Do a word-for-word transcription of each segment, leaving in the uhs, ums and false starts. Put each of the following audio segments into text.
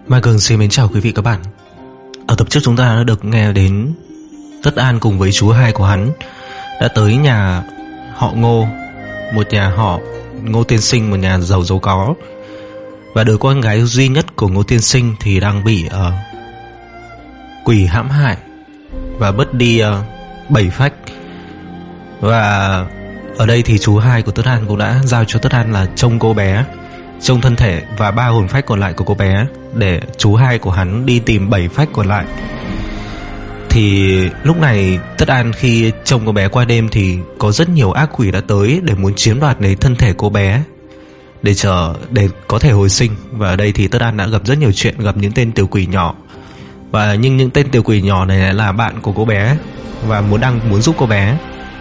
Mai Cường xin mến chào quý vị các bạn. Ở tập trước chúng ta đã được nghe đến Tất An cùng với chú hai của hắn đã tới nhà họ Ngô, một nhà họ Ngô Tiên Sinh, một nhà giàu giàu có. Và đứa con gái duy nhất của Ngô Tiên Sinh thì đang bị uh, quỷ hãm hại và mất đi uh, bảy phách. Và ở đây thì chú hai của Tất An cũng đã giao cho Tất An là trông cô bé, trông thân thể và ba hồn phách còn lại của cô bé, để chú hai của hắn đi tìm bảy phách còn lại. Thì lúc này Tất An khi trông cô bé qua đêm thì có rất nhiều ác quỷ đã tới để muốn chiếm đoạt lấy thân thể cô bé để chờ để có thể hồi sinh. Và ở đây thì Tất An đã gặp rất nhiều chuyện, gặp những tên tiểu quỷ nhỏ. Và nhưng những tên tiểu quỷ nhỏ này là bạn của cô bé và muốn đang muốn giúp cô bé.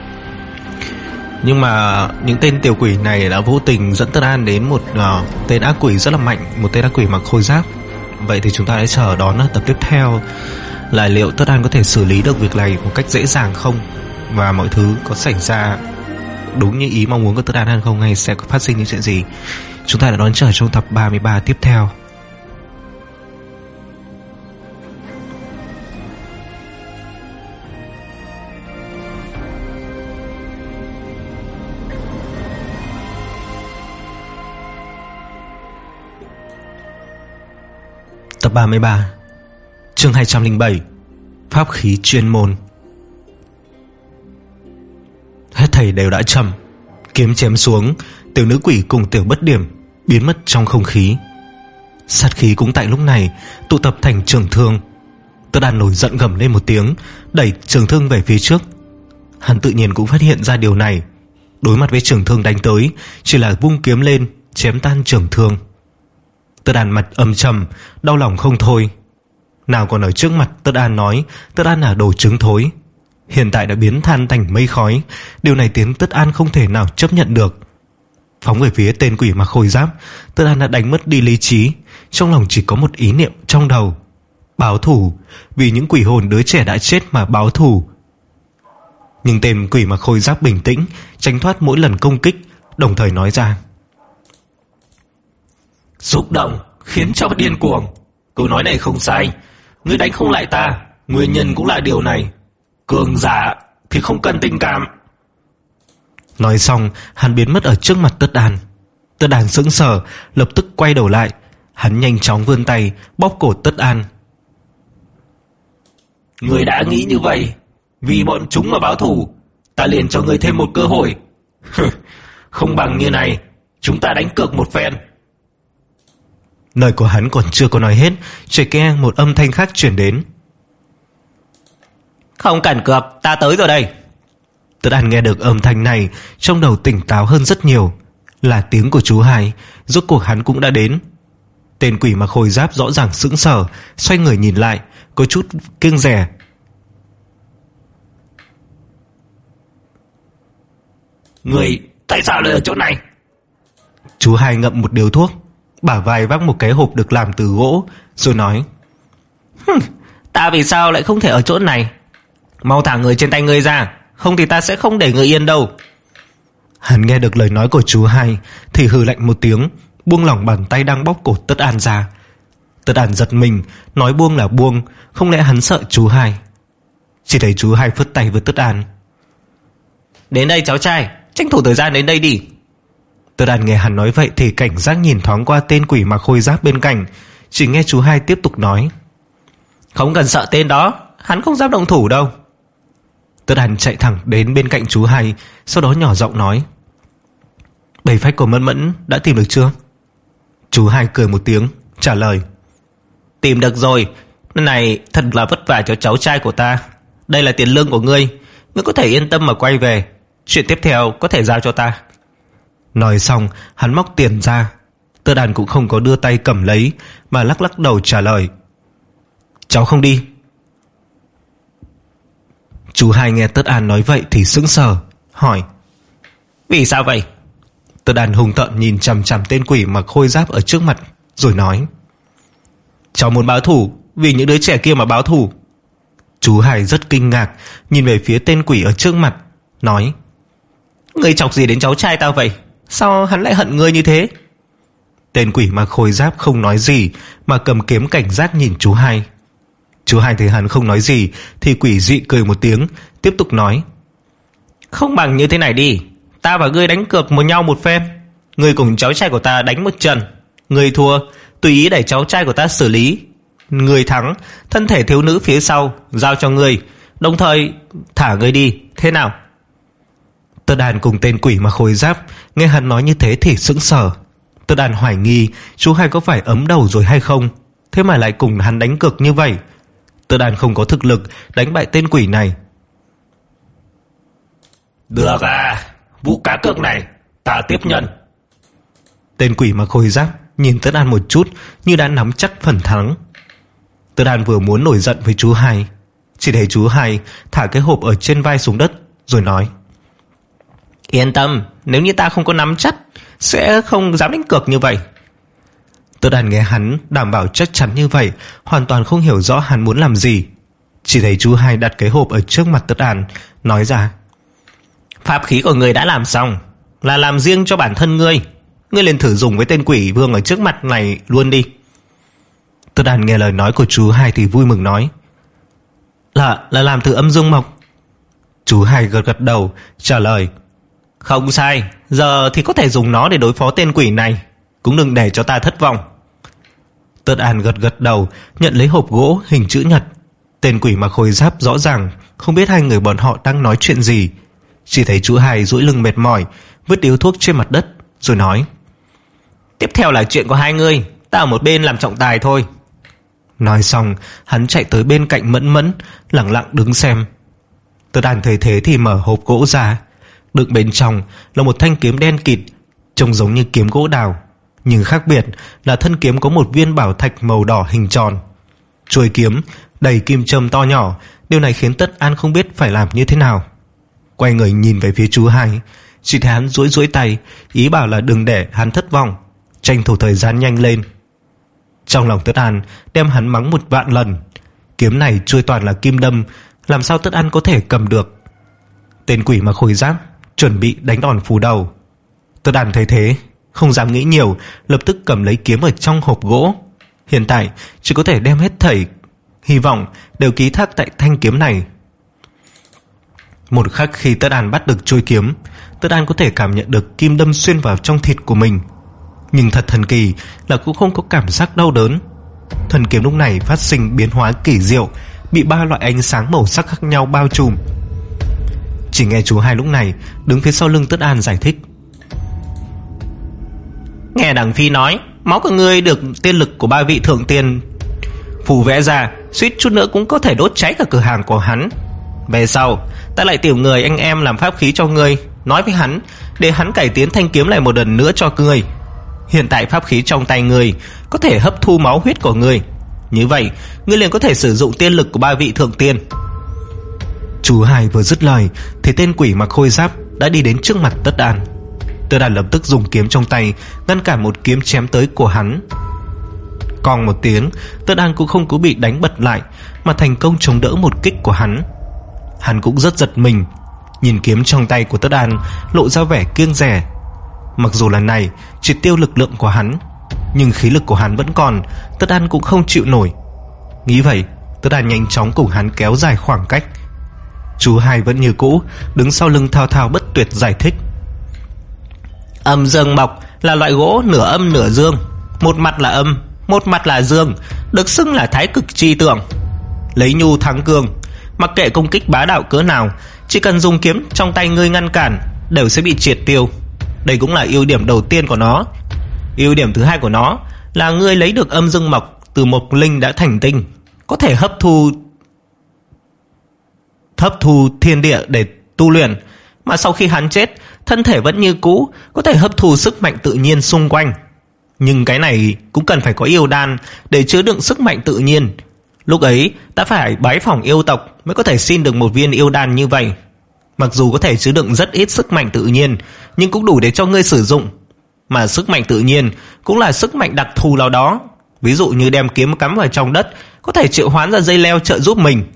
Nhưng mà những tên tiểu quỷ này đã vô tình dẫn Tất An đến một uh, tên ác quỷ rất là mạnh, một tên ác quỷ mặc khôi giáp. Vậy thì chúng ta hãy chờ đón tập tiếp theo là liệu Tất An có thể xử lý được việc này một cách dễ dàng không, và mọi thứ có xảy ra đúng như ý mong muốn của Tất An hay không, hay sẽ phát sinh những chuyện gì. Chúng ta đã đón chờ trong tập ba mươi ba tiếp theo. Tập ba mươi ba, chương hai trăm lẻ bảy, pháp khí chuyên môn. Hết thảy đều đã trầm, kiếm chém xuống, tiểu nữ quỷ cùng tiểu bất điểm biến mất trong không khí. Sát khí cũng tại lúc này tụ tập thành trường thương. Tất An nổi giận gầm lên một tiếng, đẩy trường thương về phía trước. Hắn tự nhiên cũng phát hiện ra điều này, đối mặt với trường thương đánh tới, chỉ là vung kiếm lên chém tan trường thương. Tất An mặt âm trầm, đau lòng không thôi. Nào còn ở trước mặt Tất An nói Tất An là đồ trứng thối, hiện tại đã biến than thành mây khói. Điều này khiến Tất An không thể nào chấp nhận được. Phóng về phía tên quỷ mặc khôi giáp, Tất An đã đánh mất đi lý trí. Trong lòng chỉ có một ý niệm trong đầu: báo thù, vì những quỷ hồn đứa trẻ đã chết mà báo thù. Nhưng tên quỷ mặc khôi giáp bình tĩnh, tránh thoát mỗi lần công kích, đồng thời nói ra: xúc động khiến cho điên cuồng. Câu nói này không sai, ngươi đánh không lại ta, nguyên nhân cũng là điều này. Cường giả thì không cần tình cảm. Nói xong, hắn biến mất ở trước mặt Tất An. Tất An sững sờ, lập tức quay đầu lại. Hắn nhanh chóng vươn tay bóp cổ Tất An. Ngươi đã nghĩ như vậy, vì bọn chúng mà báo thù, ta liền cho ngươi thêm một cơ hội. Không bằng như này, chúng ta đánh cược một phen. Lời của hắn còn chưa có nói hết, chỉ nghe một âm thanh khác chuyển đến: không cần cược, ta tới rồi đây. Tất An nghe được âm thanh này, trong đầu tỉnh táo hơn rất nhiều. Là tiếng của chú hai. Rốt cuộc hắn cũng đã đến. Tên quỷ mặc khôi giáp rõ ràng sững sờ, xoay người nhìn lại, có chút kiêng dè. Người tại sao lại ở chỗ này? Chú hai ngậm một điếu thuốc, bả vai vác một cái hộp được làm từ gỗ, rồi nói: ta vì sao lại không thể ở chỗ này? Mau thả người trên tay ngươi ra, không thì ta sẽ không để người yên đâu. Hắn nghe được lời nói của chú hai thì hừ lạnh một tiếng, buông lỏng bàn tay đang bóp cổ Tất An ra. Tất An giật mình, nói buông là buông, không lẽ hắn sợ chú hai? Chỉ thấy chú hai phất tay với Tất An: đến đây cháu trai, tranh thủ thời gian đến đây đi. Tất An nghe hắn nói vậy thì cảnh giác nhìn thoáng qua tên quỷ mặc khôi giáp bên cạnh. Chỉ nghe chú hai tiếp tục nói: không cần sợ tên đó, hắn không dám động thủ đâu. Tất An chạy thẳng đến bên cạnh chú hai, sau đó nhỏ giọng nói: bảy phách của Mẫn Mẫn đã tìm được chưa? Chú hai cười một tiếng trả lời: tìm được rồi. Này thật là vất vả cho cháu trai của ta. Đây là tiền lương của ngươi, ngươi có thể yên tâm mà quay về. Chuyện tiếp theo có thể giao cho ta. Nói xong, hắn móc tiền ra. Tất An cũng không có đưa tay cầm lấy, mà lắc lắc đầu trả lời: cháu không đi. Chú hai nghe Tất An nói vậy thì sững sờ, hỏi: vì sao vậy? Tất An hung tợn nhìn chằm chằm tên quỷ mặc khôi giáp ở trước mặt, rồi nói: cháu muốn báo thù, vì những đứa trẻ kia mà báo thù. Chú hai rất kinh ngạc, nhìn về phía tên quỷ ở trước mặt, nói: ngươi chọc gì đến cháu trai tao vậy? Sao hắn lại hận ngươi như thế? Tên quỷ mặc khôi giáp không nói gì mà cầm kiếm cảnh giác nhìn chú hai. Chú hai thấy hắn không nói gì thì quỷ dị cười một tiếng, tiếp tục nói: Không bằng như thế này đi, ta và ngươi đánh cược một nhau một phen. Ngươi cùng cháu trai của ta đánh một trận, ngươi thua tùy ý để cháu trai của ta xử lý, ngươi thắng thân thể thiếu nữ phía sau giao cho ngươi, đồng thời thả ngươi đi, thế nào? Tất Đàn cùng tên quỷ mặc khôi giáp nghe hắn nói như thế thì sững sờ. Tất Đàn hoài nghi chú hai có phải ấm đầu rồi hay không, thế mà lại cùng hắn đánh cược như vậy. Tất Đàn không có thực lực đánh bại tên quỷ này. Được à, vụ cá cược này ta tiếp nhận. Tên quỷ mặc khôi giáp nhìn Tất Đàn một chút như đã nắm chắc phần thắng. Tất Đàn vừa muốn nổi giận với chú hai, chỉ thấy chú hai thả cái hộp ở trên vai xuống đất rồi nói: Yên tâm, nếu như ta không có nắm chắc sẽ không dám đánh cược như vậy. Tất Đàn nghe hắn đảm bảo chắc chắn như vậy, hoàn toàn không hiểu rõ hắn muốn làm gì. Chỉ thấy chú hai đặt cái hộp ở trước mặt Tất Đàn, nói ra: Pháp khí của người đã làm xong, là làm riêng cho bản thân ngươi. Ngươi liền thử dùng với tên quỷ vương ở trước mặt này luôn đi. Tất Đàn nghe lời nói của chú hai thì vui mừng nói: Là, là làm từ âm dương mộc. Chú hai gật gật đầu trả lời: Không sai, giờ thì có thể dùng nó để đối phó tên quỷ này, cũng đừng để cho ta thất vọng. Tất Đàn gật gật đầu nhận lấy hộp gỗ hình chữ nhật. Tên quỷ mặc khôi giáp rõ ràng không biết hai người bọn họ đang nói chuyện gì, chỉ thấy chú hai duỗi lưng mệt mỏi vứt điếu thuốc trên mặt đất rồi nói: Tiếp theo là chuyện của hai người, ta ở một bên làm trọng tài thôi. Nói xong hắn chạy tới bên cạnh Mẫn Mẫn, lặng lặng đứng xem. Tất Đàn thấy thế thì mở hộp gỗ ra, đựng bên trong là một thanh kiếm đen kịt, trông giống như kiếm gỗ đào, nhưng khác biệt là thân kiếm có một viên bảo thạch màu đỏ hình tròn. Chuôi kiếm đầy kim châm to nhỏ. Điều này khiến Tất An không biết phải làm như thế nào. Quay người nhìn về phía chú hai, chỉ thấy hắn duỗi duỗi tay, ý bảo là đừng để hắn thất vọng, tranh thủ thời gian nhanh lên. Trong lòng Tất An đem hắn mắng một vạn lần. Kiếm này chuôi toàn là kim đâm, làm sao Tất An có thể cầm được? Tên quỷ mặc khôi giáp chuẩn bị đánh đòn phủ đầu. Tất An thấy thế không dám nghĩ nhiều, lập tức cầm lấy kiếm ở trong hộp gỗ. Hiện tại chỉ có thể đem hết thảy hy vọng đều ký thác tại thanh kiếm này. Một khắc khi Tất An bắt được chuôi kiếm, Tất An có thể cảm nhận được kim đâm xuyên vào trong thịt của mình. Nhưng thật thần kỳ là cũng không có cảm giác đau đớn. Thần kiếm lúc này phát sinh biến hóa kỳ diệu, bị ba loại ánh sáng màu sắc khác nhau bao trùm. Chỉ nghe chú hai lúc này đứng phía sau lưng Tất An giải thích: Nghe đằng Phi nói, máu của ngươi được tiên lực của ba vị thượng tiên phù vẽ ra, suýt chút nữa cũng có thể đốt cháy cả cửa hàng của hắn. Về sau ta lại tiểu người anh em làm pháp khí cho ngươi, nói với hắn để hắn cải tiến thanh kiếm này một lần nữa cho ngươi. Hiện tại pháp khí trong tay ngươi có thể hấp thu máu huyết của ngươi, như vậy ngươi liền có thể sử dụng tiên lực của ba vị thượng tiên. Chú hai vừa dứt lời thì tên quỷ mặc khôi giáp đã đi đến trước mặt Tất An. Tất An lập tức dùng kiếm trong tay ngăn cản một kiếm chém tới của hắn. Còn một tiếng, Tất An cũng không có bị đánh bật lại, mà thành công chống đỡ một kích của hắn. Hắn cũng rất giật mình, nhìn kiếm trong tay của Tất An lộ ra vẻ kiêng dè. Mặc dù lần này triệt tiêu lực lượng của hắn, nhưng khí lực của hắn vẫn còn, Tất An cũng không chịu nổi. Nghĩ vậy, Tất An nhanh chóng cùng hắn kéo dài khoảng cách. Chú hai vẫn như cũ đứng sau lưng thao thao bất tuyệt giải thích: Âm dương mộc là loại gỗ nửa âm nửa dương, một mặt là âm, một mặt là dương, được xưng là thái cực chi tượng. Lấy nhu thắng cường, mặc kệ công kích bá đạo cỡ nào, chỉ cần dùng kiếm trong tay ngươi ngăn cản đều sẽ bị triệt tiêu. Đây cũng là ưu điểm đầu tiên của nó. Ưu điểm thứ hai của nó là ngươi lấy được âm dương mộc từ một linh đã thành tinh, có thể hấp thu hấp thu thiên địa để tu luyện, mà sau khi hắn chết, thân thể vẫn như cũ, có thể hấp thu sức mạnh tự nhiên xung quanh. Nhưng cái này cũng cần phải có yêu đan để chứa đựng sức mạnh tự nhiên. Lúc ấy ta phải bái phỏng yêu tộc mới có thể xin được một viên yêu đan như vậy. Mặc dù có thể chứa đựng rất ít sức mạnh tự nhiên, nhưng cũng đủ để cho ngươi sử dụng. Mà sức mạnh tự nhiên cũng là sức mạnh đặc thù nào đó. Ví dụ như đem kiếm cắm vào trong đất, có thể triệu hoán ra dây leo trợ giúp mình.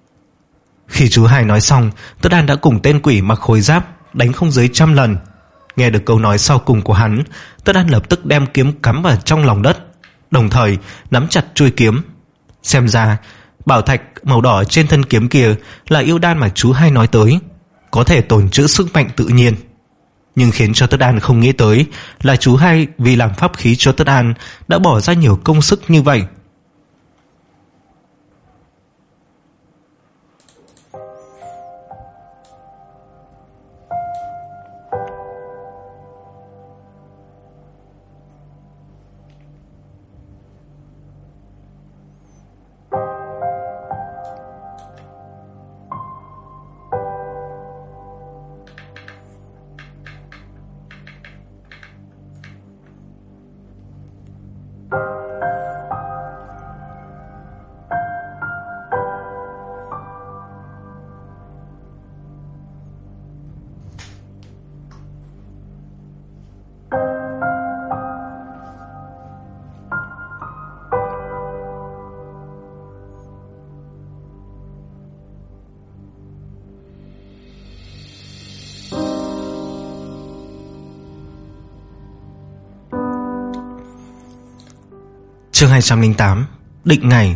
Khi chú hai nói xong, Tất An đã cùng tên quỷ mặc khôi giáp đánh không dưới trăm lần. Nghe được câu nói sau cùng của hắn, Tất An lập tức đem kiếm cắm vào trong lòng đất, đồng thời nắm chặt chuôi kiếm. Xem ra bảo thạch màu đỏ trên thân kiếm kia là yêu đan mà chú Hai nói tới, có thể tồn trữ sức mạnh tự nhiên. Nhưng khiến cho Tất An không nghĩ tới là chú Hai vì làm pháp khí cho Tất An đã bỏ ra nhiều công sức như vậy. Chương hai trăm lẻ tám. Định ngày.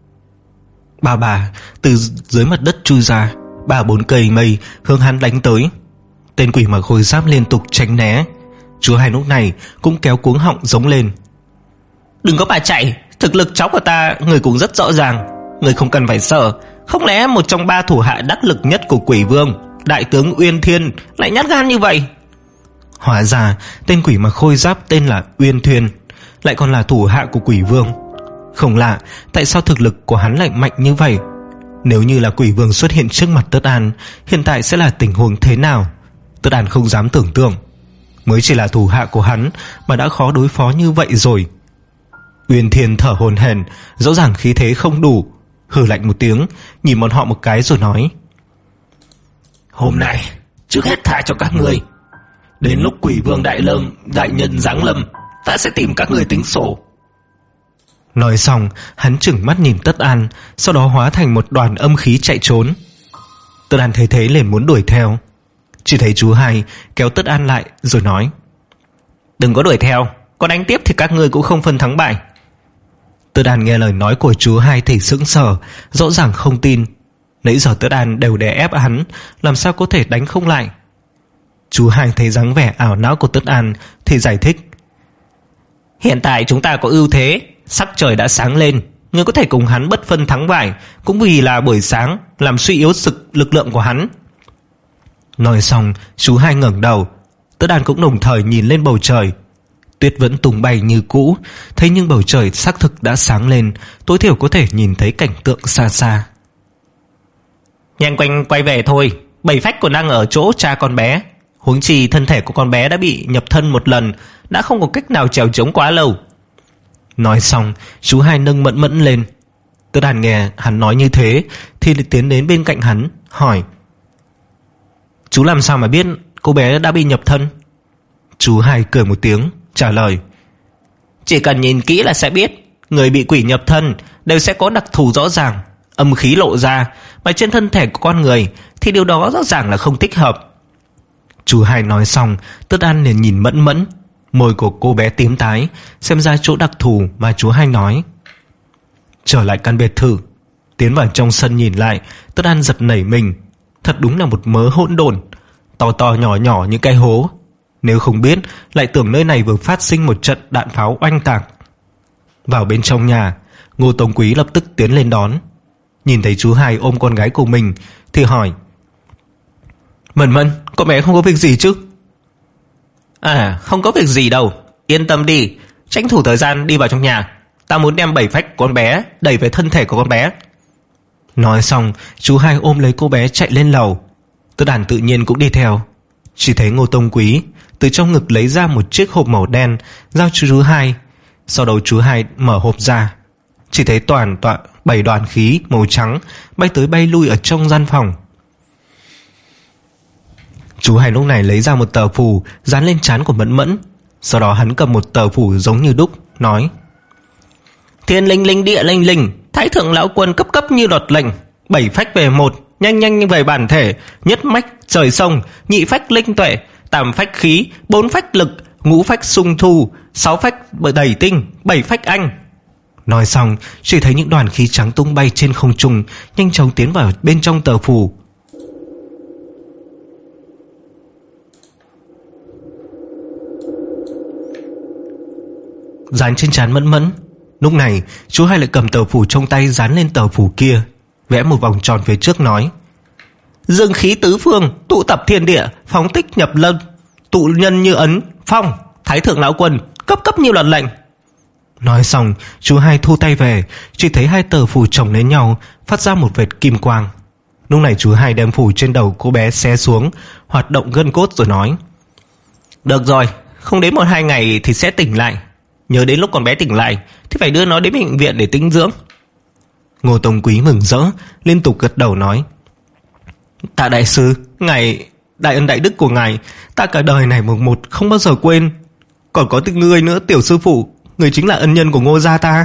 Bà bà từ dưới mặt đất chui ra, ba bốn cây mây hướng hắn đánh tới. Tên quỷ mặc khôi giáp liên tục tránh né. Chú Hai lúc này cũng kéo cuống họng giống lên: "Đừng có mà chạy, thực lực cháu của ta người cũng rất rõ ràng, người không cần phải sợ. Không lẽ một trong ba thủ hạ đắc lực nhất của quỷ vương, đại tướng Uyên Thiên, lại nhát gan như vậy?" Hóa ra tên quỷ mặc khôi giáp tên là Uyên Thuyền, lại còn là thủ hạ của quỷ vương. Không lạ tại sao thực lực của hắn lại mạnh như vậy. Nếu như là quỷ vương xuất hiện trước mặt Tất An, hiện tại sẽ là tình huống thế nào, Tất An không dám tưởng tượng. Mới chỉ là thủ hạ của hắn mà đã khó đối phó như vậy rồi. Uyên Thiên thở hổn hển, rõ ràng khí thế không đủ, hừ lạnh một tiếng, nhìn bọn họ một cái rồi nói: "Hôm nay trước hết tha cho các người. Đến lúc quỷ vương đại lâm đại nhân giáng lâm, ta sẽ tìm các người tính sổ." Nói xong, hắn trừng mắt nhìn Tất An, sau đó hóa thành một đoàn âm khí chạy trốn. Tất An thấy thế liền muốn đuổi theo, chỉ thấy chú Hai kéo Tất An lại rồi nói: "Đừng có đuổi theo, có đánh tiếp thì các ngươi cũng không phân thắng bại." Tất An nghe lời nói của chú Hai thì sững sờ, rõ ràng không tin. Nãy giờ Tất An đều đè ép hắn, làm sao có thể đánh không lại. Chú Hai thấy dáng vẻ ảo não của Tất An thì giải thích: "Hiện tại chúng ta có ưu thế, sắc trời đã sáng lên, ngươi có thể cùng hắn bất phân thắng bại, cũng vì là buổi sáng làm suy yếu sự lực lượng của hắn." Nói xong, chú Hai ngẩng đầu, Tất An cũng đồng thời nhìn lên bầu trời. Tuyết vẫn tung bay như cũ, thế nhưng bầu trời xác thực đã sáng lên, tối thiểu có thể nhìn thấy cảnh tượng xa xa. "Nhanh quanh quay về thôi, bảy phách còn đang ở chỗ cha con bé. Huống chi thân thể của con bé đã bị nhập thân một lần, đã không có cách nào trèo trống quá lâu." Nói xong, chú Hai nâng Mẫn Mẫn lên. Tất An nghe hắn nói như thế thì tiến đến bên cạnh hắn hỏi: "Chú làm sao mà biết cô bé đã bị nhập thân?" Chú Hai cười một tiếng trả lời: "Chỉ cần nhìn kỹ là sẽ biết. Người bị quỷ nhập thân đều sẽ có đặc thù rõ ràng, âm khí lộ ra, mà trên thân thể của con người thì điều đó rõ ràng là không thích hợp." Chú Hai nói xong, Tất An liền nhìn Mẫn Mẫn. Môi của cô bé tím tái, xem ra chỗ đặc thù mà chú Hai nói. Trở lại căn biệt thự, tiến vào trong sân nhìn lại, Tất An giật nảy mình. Thật đúng là một mớ hỗn độn, to to nhỏ nhỏ như cái hố. Nếu không biết, lại tưởng nơi này vừa phát sinh một trận đạn pháo oanh tạc. Vào bên trong nhà, Ngô Tông Quý lập tức tiến lên đón. Nhìn thấy chú Hai ôm con gái của mình thì hỏi: "Mẫn Mẫn, con bé không có việc gì chứ?" "À, không có việc gì đâu, yên tâm đi, tranh thủ thời gian đi vào trong nhà. Ta muốn đem bảy phách con bé đẩy về thân thể của con bé." Nói xong, chú Hai ôm lấy cô bé chạy lên lầu. Tất An tự nhiên cũng đi theo. Chỉ thấy Ngô Tông Quý từ trong ngực lấy ra một chiếc hộp màu đen giao cho chú Hai. Sau đó chú Hai mở hộp ra, chỉ thấy toàn tọa bảy đoàn khí màu trắng bay tới bay lui ở trong gian phòng. Chú Hai lúc này lấy ra một tờ phù dán lên trán của Mẫn Mẫn. Sau đó hắn cầm một tờ phù giống như đúc, nói: "Thiên linh linh địa linh linh, Thái thượng lão quân cấp cấp như đột lệnh, bảy phách về một, nhanh nhanh về bản thể, nhất mách trời sông, nhị phách linh tuệ, tam phách khí, bốn phách lực, ngũ phách xung thu, sáu phách đẩy tinh, bảy phách anh. Nói xong, chỉ thấy những đoàn khí trắng tung bay trên không trung, nhanh chóng tiến vào bên trong tờ phù. Dán trên trán Mẫn Mẫn. Lúc này, chú hai lại cầm tờ phù trong tay dán lên tờ phù kia, vẽ một vòng tròn phía trước nói: dương khí tứ phương, tụ tập thiên địa, phóng tích nhập lâm, tụ nhân như ấn, phong, thái thượng lão quân, cấp cấp như luật lệnh. Nói xong, chú hai thu tay về, chỉ thấy hai tờ phù chồng lên nhau, phát ra một vệt kim quang. Lúc này chú hai đem phù trên đầu cô bé xé xuống, hoạt động gân cốt rồi nói: được rồi, không đến một hai ngày thì sẽ tỉnh lại. Nhớ đến lúc con bé tỉnh lại thì phải đưa nó đến bệnh viện để tĩnh dưỡng. Ngô Tông Quý mừng rỡ, liên tục gật đầu nói: tạ đại sư, ngài đại ân đại đức của ngài, ta cả đời này một một không bao giờ quên. Còn có tình ngươi nữa, tiểu sư phụ, người chính là ân nhân của Ngô gia ta.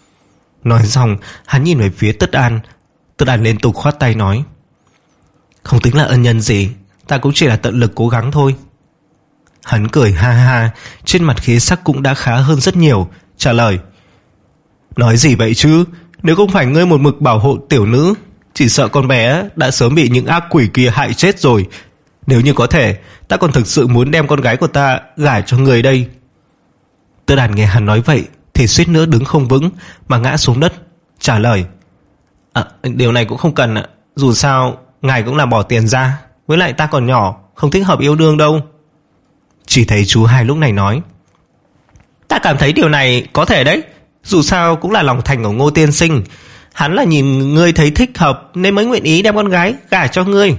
Nói xong, hắn nhìn về phía Tất An. Tất An liên tục khoát tay nói: không tính là ân nhân gì, ta cũng chỉ là tận lực cố gắng thôi. Hắn cười ha ha, trên mặt khí sắc cũng đã khá hơn rất nhiều, trả lời: nói gì vậy chứ, nếu không phải ngươi một mực bảo hộ tiểu nữ, chỉ sợ con bé đã sớm bị những ác quỷ kia hại chết rồi. Nếu như có thể, ta còn thực sự muốn đem con gái của ta gả cho người đây. Tư Đàn nghe hắn nói vậy thì suýt nữa đứng không vững mà ngã xuống đất, trả lời: à, điều này cũng không cần ạ. Dù sao ngài cũng là bỏ tiền ra, với lại ta còn nhỏ, không thích hợp yêu đương đâu. Chỉ thấy chú hai lúc này nói: ta cảm thấy điều này có thể đấy. Dù sao cũng là lòng thành của Ngô tiên sinh, hắn là nhìn ngươi thấy thích hợp nên mới nguyện ý đem con gái gả cho ngươi.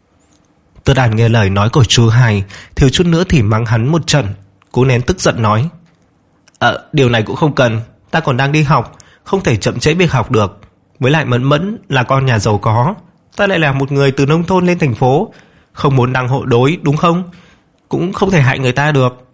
Tư Đàn nghe lời nói của chú hai, thiếu chút nữa thì mắng hắn một trận, cố nén tức giận nói: à, điều này cũng không cần, ta còn đang đi học, không thể chậm trễ việc học được. Với lại Mẫn Mẫn là con nhà giàu có, ta lại là một người từ nông thôn lên thành phố, không muốn đăng hộ đối, đúng không? Cũng không thể hại người ta được.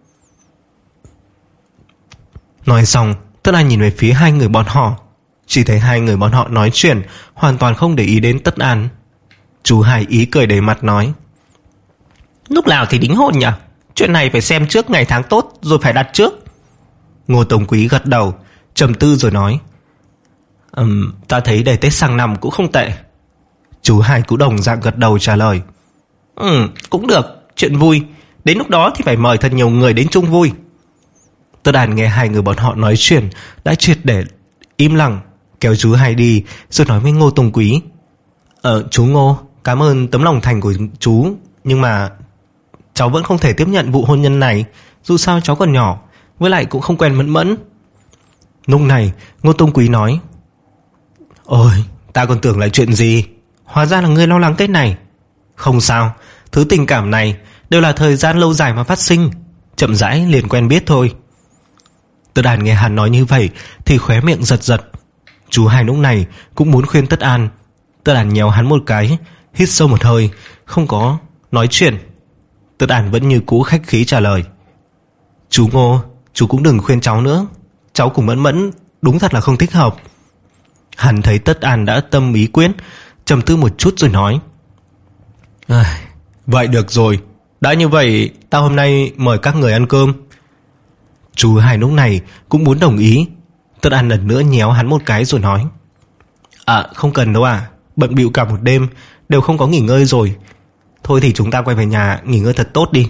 Nói xong, Tất An nhìn về phía hai người bọn họ, chỉ thấy hai người bọn họ nói chuyện, hoàn toàn không để ý đến Tất An. Chú hai ý cười đầy mặt nói: lúc nào thì đính hôn nhỉ? Chuyện này phải xem trước ngày tháng tốt rồi phải đặt trước. Ngô Tông Quý gật đầu, trầm tư rồi nói: um, ta thấy để Tết sang năm cũng không tệ. Chú hai cũng đồng dạng gật đầu trả lời: Ừ, cũng được, chuyện vui. Đến lúc đó thì phải mời thật nhiều người đến chung vui. Tất Đàn nghe hai người bọn họ nói chuyện đã triệt để im lặng, kéo chú hai đi rồi nói với Ngô Tông Quý: Ờ chú Ngô, cảm ơn tấm lòng thành của chú, nhưng mà cháu vẫn không thể tiếp nhận vụ hôn nhân này. Dù sao cháu còn nhỏ, với lại cũng không quen Mẫn Mẫn. Lúc này Ngô Tông Quý nói: Ôi, ta còn tưởng lại chuyện gì, hóa ra là ngươi lo lắng cái này. Không sao, thứ tình cảm này đều là thời gian lâu dài mà phát sinh, chậm rãi liền quen biết thôi. Tất An nghe hắn nói như vậy thì khóe miệng giật giật. Chú hai lúc này cũng muốn khuyên Tất An. Tất An nhéo hắn một cái, hít sâu một hơi, không có nói chuyện. Tất An vẫn như cũ khách khí trả lời: Chú Ngô, chú cũng đừng khuyên cháu nữa, cháu cùng Mẫn Mẫn đúng thật là không thích hợp. Hắn thấy Tất An đã tâm ý quyết, trầm tư một chút rồi nói: à, vậy được rồi, đã như vậy ta hôm nay mời các người ăn cơm. Chú hai lúc này cũng muốn đồng ý. Tất An lần nữa nhéo hắn một cái rồi nói: À không cần đâu à, bận bịu cả một đêm, đều không có nghỉ ngơi rồi. Thôi thì chúng ta quay về nhà nghỉ ngơi thật tốt đi.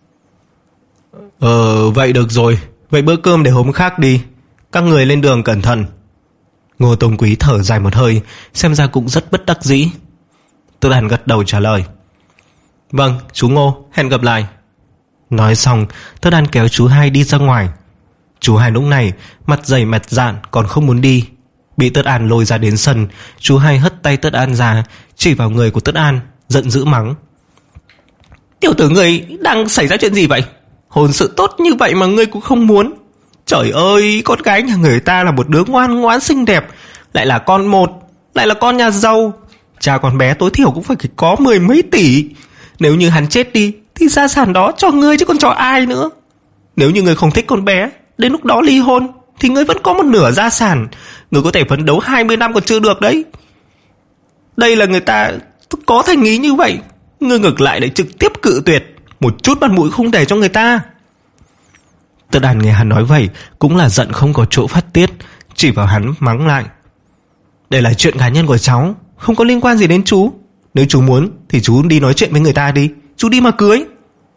Ờ vậy được rồi, vậy bữa cơm để hôm khác đi, các người lên đường cẩn thận. Ngô Tông Quý thở dài một hơi, xem ra cũng rất bất đắc dĩ. Tất An gật đầu trả lời: Vâng chú Ngô, hẹn gặp lại. Nói xong, Tất An kéo chú hai đi ra ngoài. Chú hai lúc này mặt dày mặt dạn còn không muốn đi. Bị Tất An lôi ra đến sân, chú hai hất tay Tất An ra, chỉ vào người của Tất An, giận dữ mắng: Tiểu tử người đang xảy ra chuyện gì vậy? Hôn sự tốt như vậy mà ngươi cũng không muốn. Trời ơi, con gái nhà người ta là một đứa ngoan ngoãn xinh đẹp, lại là con một, lại là con nhà giàu. Cha con bé tối thiểu cũng phải có mười mấy tỷ. Nếu như hắn chết đi thì gia sản đó cho ngươi chứ còn cho ai nữa. Nếu như ngươi không thích con bé, đến lúc đó ly hôn thì ngươi vẫn có một nửa gia sản, ngươi có thể phấn đấu hai mươi năm còn chưa được đấy. Đây là người ta có thành ý như vậy, ngươi ngược lại lại trực tiếp cự tuyệt, một chút mặt mũi không để cho người ta. Tất Đàn nghe hắn nói vậy cũng là giận không có chỗ phát tiết, chỉ vào hắn mắng lại. Đây là chuyện cá nhân của cháu, không có liên quan gì đến chú. Nếu chú muốn thì chú đi nói chuyện với người ta đi, chú đi mà cưới.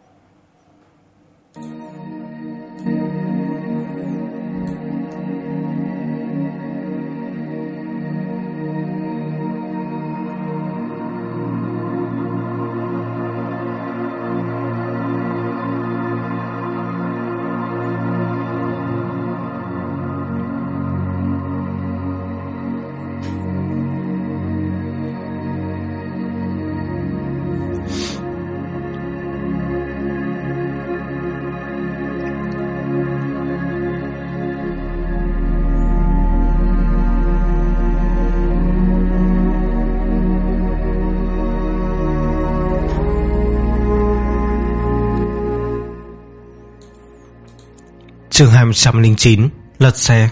Chương hai trăm lẻ chín. Lật xe.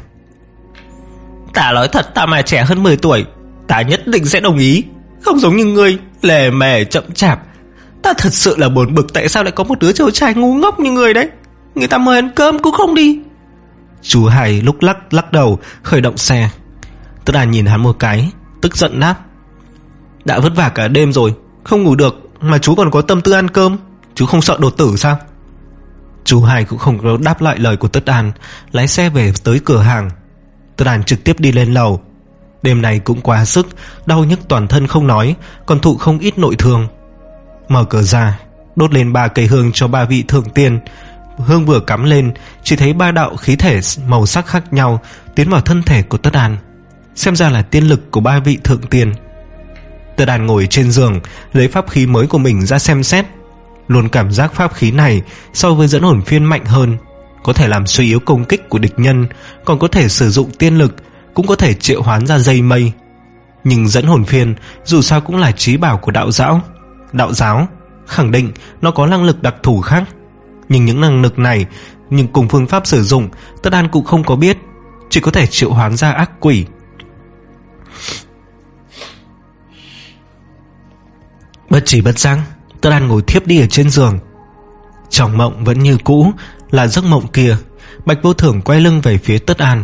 Ta nói thật, ta mà trẻ hơn mười tuổi, ta nhất định sẽ đồng ý. Không giống như ngươi, lề mề chậm chạp. Ta thật sự là buồn bực, tại sao lại có một đứa cháu trai ngu ngốc như người đấy. Người ta mời ăn cơm cũng không đi. Chú Hải lúc lắc lắc đầu khởi động xe. Tất Đàn nhìn hắn một cái, tức giận đáp. Đã vất vả cả đêm rồi, không ngủ được mà chú còn có tâm tư ăn cơm. Chú không sợ đột tử sao? Chú Hải cũng không có đáp lại lời của Tất Đàn, lái xe về tới cửa hàng. Tất Đàn trực tiếp đi lên lầu. Đêm này cũng quá sức, đau nhức toàn thân không nói, còn thụ không ít nội thương. Mở cửa ra, đốt lên ba cây hương cho ba vị thượng tiên. Hương vừa cắm lên, chỉ thấy ba đạo khí thể màu sắc khác nhau tiến vào thân thể của Tất Đàn. Xem ra là tiên lực của ba vị thượng tiên. Tất Đàn ngồi trên giường, lấy pháp khí mới của mình ra xem xét. Luôn cảm giác pháp khí này so với dẫn hồn phiên mạnh hơn, có thể làm suy yếu công kích của địch nhân, còn có thể sử dụng tiên lực, cũng có thể triệu hoán ra dây mây. Nhưng dẫn hồn phiên dù sao cũng là chí bảo của đạo giáo. Đạo giáo khẳng định nó có năng lực đặc thù khác, nhưng những năng lực này, nhưng cùng phương pháp sử dụng, Tất Đàn cũng không có biết, chỉ có thể triệu hoán ra ác quỷ. Bất chỉ bất giác, Tất Đàn ngồi thiếp đi ở trên giường. Trong mộng vẫn như cũ là giấc mộng kia. Bạch Vô Thường quay lưng về phía Tất Đàn.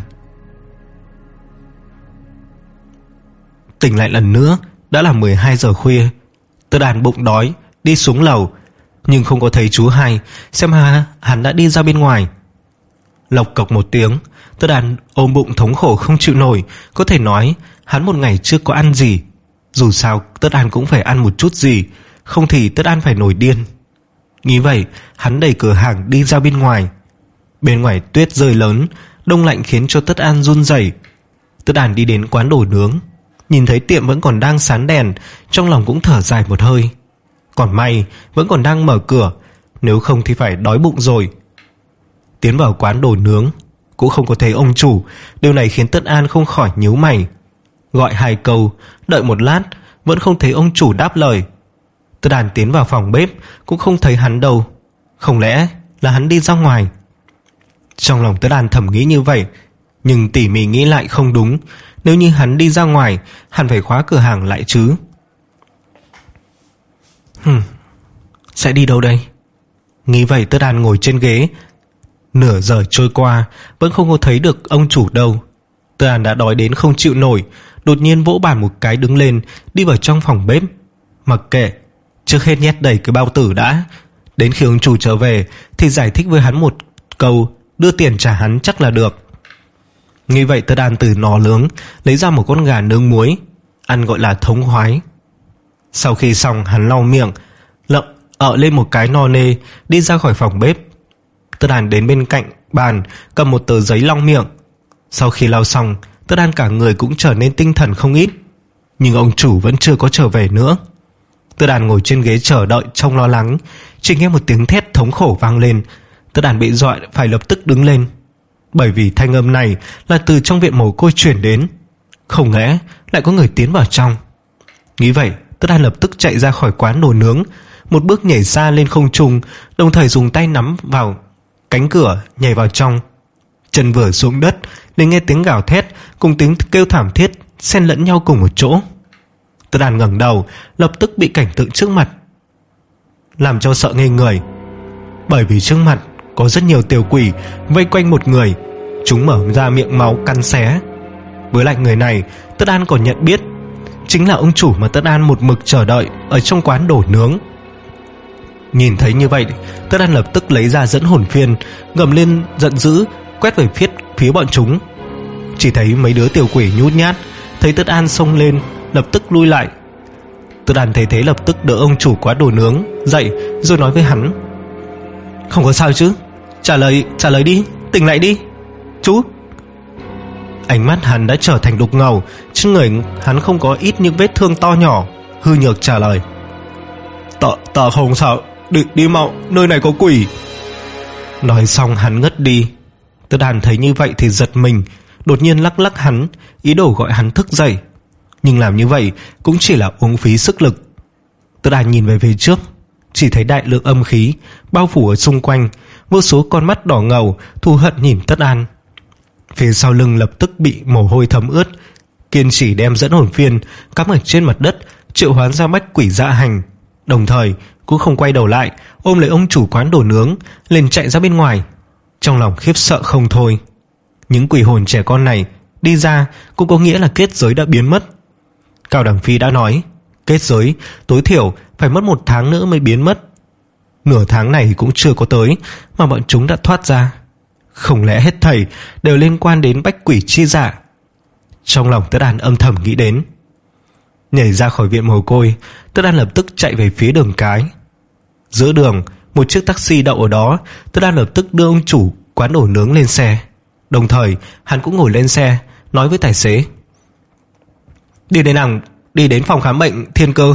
Tỉnh lại lần nữa, đã là mười hai giờ khuya. Tất Đàn bụng đói, đi xuống lầu, nhưng không có thấy chú Hai, xem ha, hắn đã đi ra bên ngoài. Lộc cộc một tiếng, Tất Đàn ôm bụng thống khổ không chịu nổi. Có thể nói hắn một ngày chưa có ăn gì. Dù sao Tất Đàn cũng phải ăn một chút gì, không thì Tất Đàn phải nổi điên. Nghĩ vậy, hắn đẩy cửa hàng đi ra bên ngoài. Bên ngoài tuyết rơi lớn, đông lạnh khiến cho Tất Đàn run rẩy. Tất Đàn đi đến quán đồ nướng, nhìn thấy tiệm vẫn còn đang sáng đèn, trong lòng cũng thở dài một hơi. Còn may vẫn còn đang mở cửa, nếu không thì phải đói bụng rồi. Tiến vào quán đồ nướng, cũng không có thấy ông chủ. Điều này khiến Tất An không khỏi nhíu mày. Gọi hai câu, đợi một lát, vẫn không thấy ông chủ đáp lời. Tất Đàn tiến vào phòng bếp, cũng không thấy hắn đâu. Không lẽ là hắn đi ra ngoài? Trong lòng Tất Đàn thầm nghĩ như vậy, nhưng tỉ mỉ nghĩ lại không đúng. Nếu như hắn đi ra ngoài, hẳn phải khóa cửa hàng lại chứ. Hừm, sẽ đi đâu đây? Nghĩ vậy Tất Đàn ngồi trên ghế. Nửa giờ trôi qua, vẫn không có thấy được ông chủ đâu. Tất Đàn đã đói đến không chịu nổi, đột nhiên vỗ bàn một cái đứng lên, đi vào trong phòng bếp. Mặc kệ, trước hết nhét đầy cái bao tử đã. Đến khi ông chủ trở về thì giải thích với hắn một câu, đưa tiền trả hắn chắc là được. Nghĩ vậy Tất Đàn từ nò nướng lấy ra một con gà nướng muối, ăn gọi là thống khoái. Sau khi xong, hắn lau miệng, lậm ợ lên một cái no nê, đi ra khỏi phòng bếp. Tất Đàn đến bên cạnh bàn, cầm một tờ giấy lau miệng. Sau khi lau xong, Tất Đàn cả người cũng trở nên tinh thần không ít. Nhưng ông chủ vẫn chưa có trở về nữa. Tất Đàn ngồi trên ghế chờ đợi trong lo lắng. Chỉ nghe một tiếng thét thống khổ vang lên. Tất Đàn bị dọa phải lập tức đứng lên, bởi vì thanh âm này là từ trong viện mồ côi chuyển đến. Không lẽ lại có người tiến vào trong? Nghĩ vậy, Tất Đàn lập tức chạy ra khỏi quán đồ nướng, một bước nhảy xa lên không trung, đồng thời dùng tay nắm vào cánh cửa nhảy vào trong. Chân vừa xuống đất liền nghe tiếng gào thét cùng tiếng kêu thảm thiết xen lẫn nhau cùng một chỗ. Tất Đàn ngẩng đầu, lập tức bị cảnh tượng trước mặt làm cho sợ ngây người. bởi vì trước mặt có rất nhiều tiểu quỷ vây quanh một người. Chúng mở ra miệng máu cắn xé. Với lại người này, Tất An còn nhận biết chính là ông chủ mà Tất An một mực chờ đợi ở trong quán đồ nướng. Nhìn thấy như vậy, Tất An lập tức lấy ra dẫn hồn phiên, gầm lên giận dữ, quét về phía phía bọn chúng. Chỉ thấy mấy đứa tiểu quỷ nhút nhát thấy Tất An xông lên, lập tức lui lại. Tất An thấy thế lập tức đỡ ông chủ quán đồ nướng dậy, rồi nói với hắn: "Không có sao chứ? Trả lời, trả lời đi, tỉnh lại đi, chú." Ánh mắt hắn đã trở thành đục ngầu, trên người hắn không có ít những vết thương to nhỏ. Hư Nhược trả lời: "Ta, ta không sao, đi, đi mau, nơi này có quỷ." Nói xong hắn ngất đi. Tất An thấy như vậy thì giật mình, đột nhiên lắc lắc hắn, ý đồ gọi hắn thức dậy. Nhưng làm như vậy cũng chỉ là uống phí sức lực. Tất An nhìn về phía trước, chỉ thấy đại lượng âm khí bao phủ ở xung quanh, vô số con mắt đỏ ngầu thù hận nhìn Tất An. Phía sau lưng lập tức bị mồ hôi thấm ướt, kiên trì đem dẫn hồn phiên cắm ở trên mặt đất, triệu hoán ra bách quỷ dạ hành, đồng thời cũng không quay đầu lại, ôm lấy ông chủ quán đồ nướng liền chạy ra bên ngoài, trong lòng khiếp sợ không thôi. Những quỷ hồn trẻ con này đi ra cũng có nghĩa là kết giới đã biến mất. Cao Đằng Phi đã nói kết giới tối thiểu phải mất một tháng nữa mới biến mất. Nửa tháng này cũng chưa có tới mà bọn chúng đã thoát ra. Không lẽ hết thảy đều liên quan đến bách quỷ chi dạ? Trong lòng Tất An âm thầm nghĩ đến. Nhảy ra khỏi viện mồ côi, Tất An lập tức chạy về phía đường cái. Giữa đường, một chiếc taxi đậu ở đó. Tất An lập tức đưa ông chủ quán đồ nướng lên xe, đồng thời hắn cũng ngồi lên xe, nói với tài xế: "Đi đến nào, đi đến phòng khám bệnh Thiên Cơ."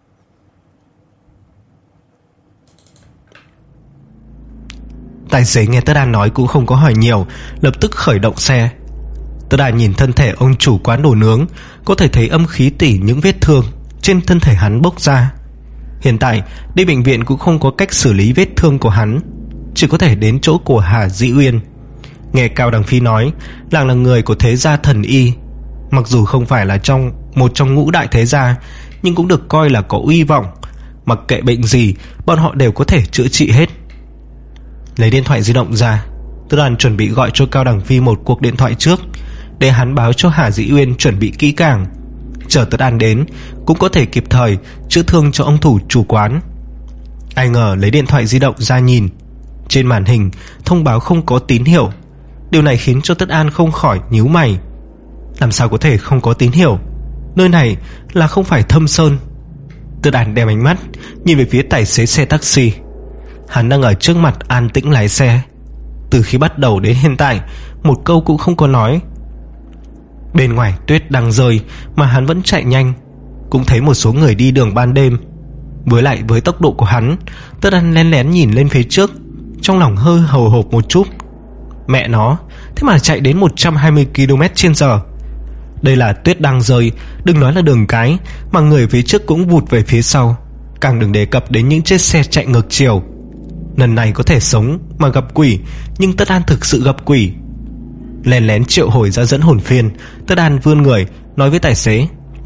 Tài xế nghe Tất An nói cũng không có hỏi nhiều, lập tức khởi động xe. Tất An nhìn thân thể ông chủ quán đồ nướng, có thể thấy âm khí tỉ những vết thương trên thân thể hắn bốc ra. Hiện tại đi bệnh viện cũng không có cách xử lý vết thương của hắn, chỉ có thể đến chỗ của Hà Dĩ Uyên. Nghe Cao Đằng Phi nói nàng là người của thế gia thần y, mặc dù không phải là trong một trong ngũ đại thế gia, nhưng cũng được coi là có uy vọng. Mặc kệ bệnh gì, bọn họ đều có thể chữa trị hết. Lấy điện thoại di động ra, Tất An chuẩn bị gọi cho Cao Đằng Phi một cuộc điện thoại trước, để hắn báo cho Hà Dĩ Uyên chuẩn bị kỹ càng, chờ Tất An đến cũng có thể kịp thời chữa thương cho ông thủ chủ quán. Ai ngờ lấy điện thoại di động ra nhìn, trên màn hình thông báo không có tín hiệu. Điều này khiến cho Tất An không khỏi nhíu mày. Làm sao có thể không có tín hiệu? Nơi này là không phải Thâm Sơn. Tất An đem ánh mắt nhìn về phía tài xế xe taxi. Hắn đang ở trước mặt an tĩnh lái xe. Từ khi bắt đầu đến hiện tại, một câu cũng không có nói. Bên ngoài tuyết đang rơi mà hắn vẫn chạy nhanh. Cũng thấy một số người đi đường ban đêm. Với lại với tốc độ của hắn, Tất An lén lén nhìn lên phía trước, trong lòng hơi hồi hộp một chút. Mẹ nó, thế mà chạy đến một trăm hai mươi ki lô mét trên giờ. Đây là tuyết đang rơi, đừng nói là đường cái, mà người phía trước cũng vụt về phía sau. Càng đừng đề cập đến những chiếc xe chạy ngược chiều. Lần này có thể sống mà gặp quỷ, nhưng Tất An thực sự gặp quỷ. Lén lén triệu hồi ra dẫn hồn phiên, Tất An vươn người nói với tài xế: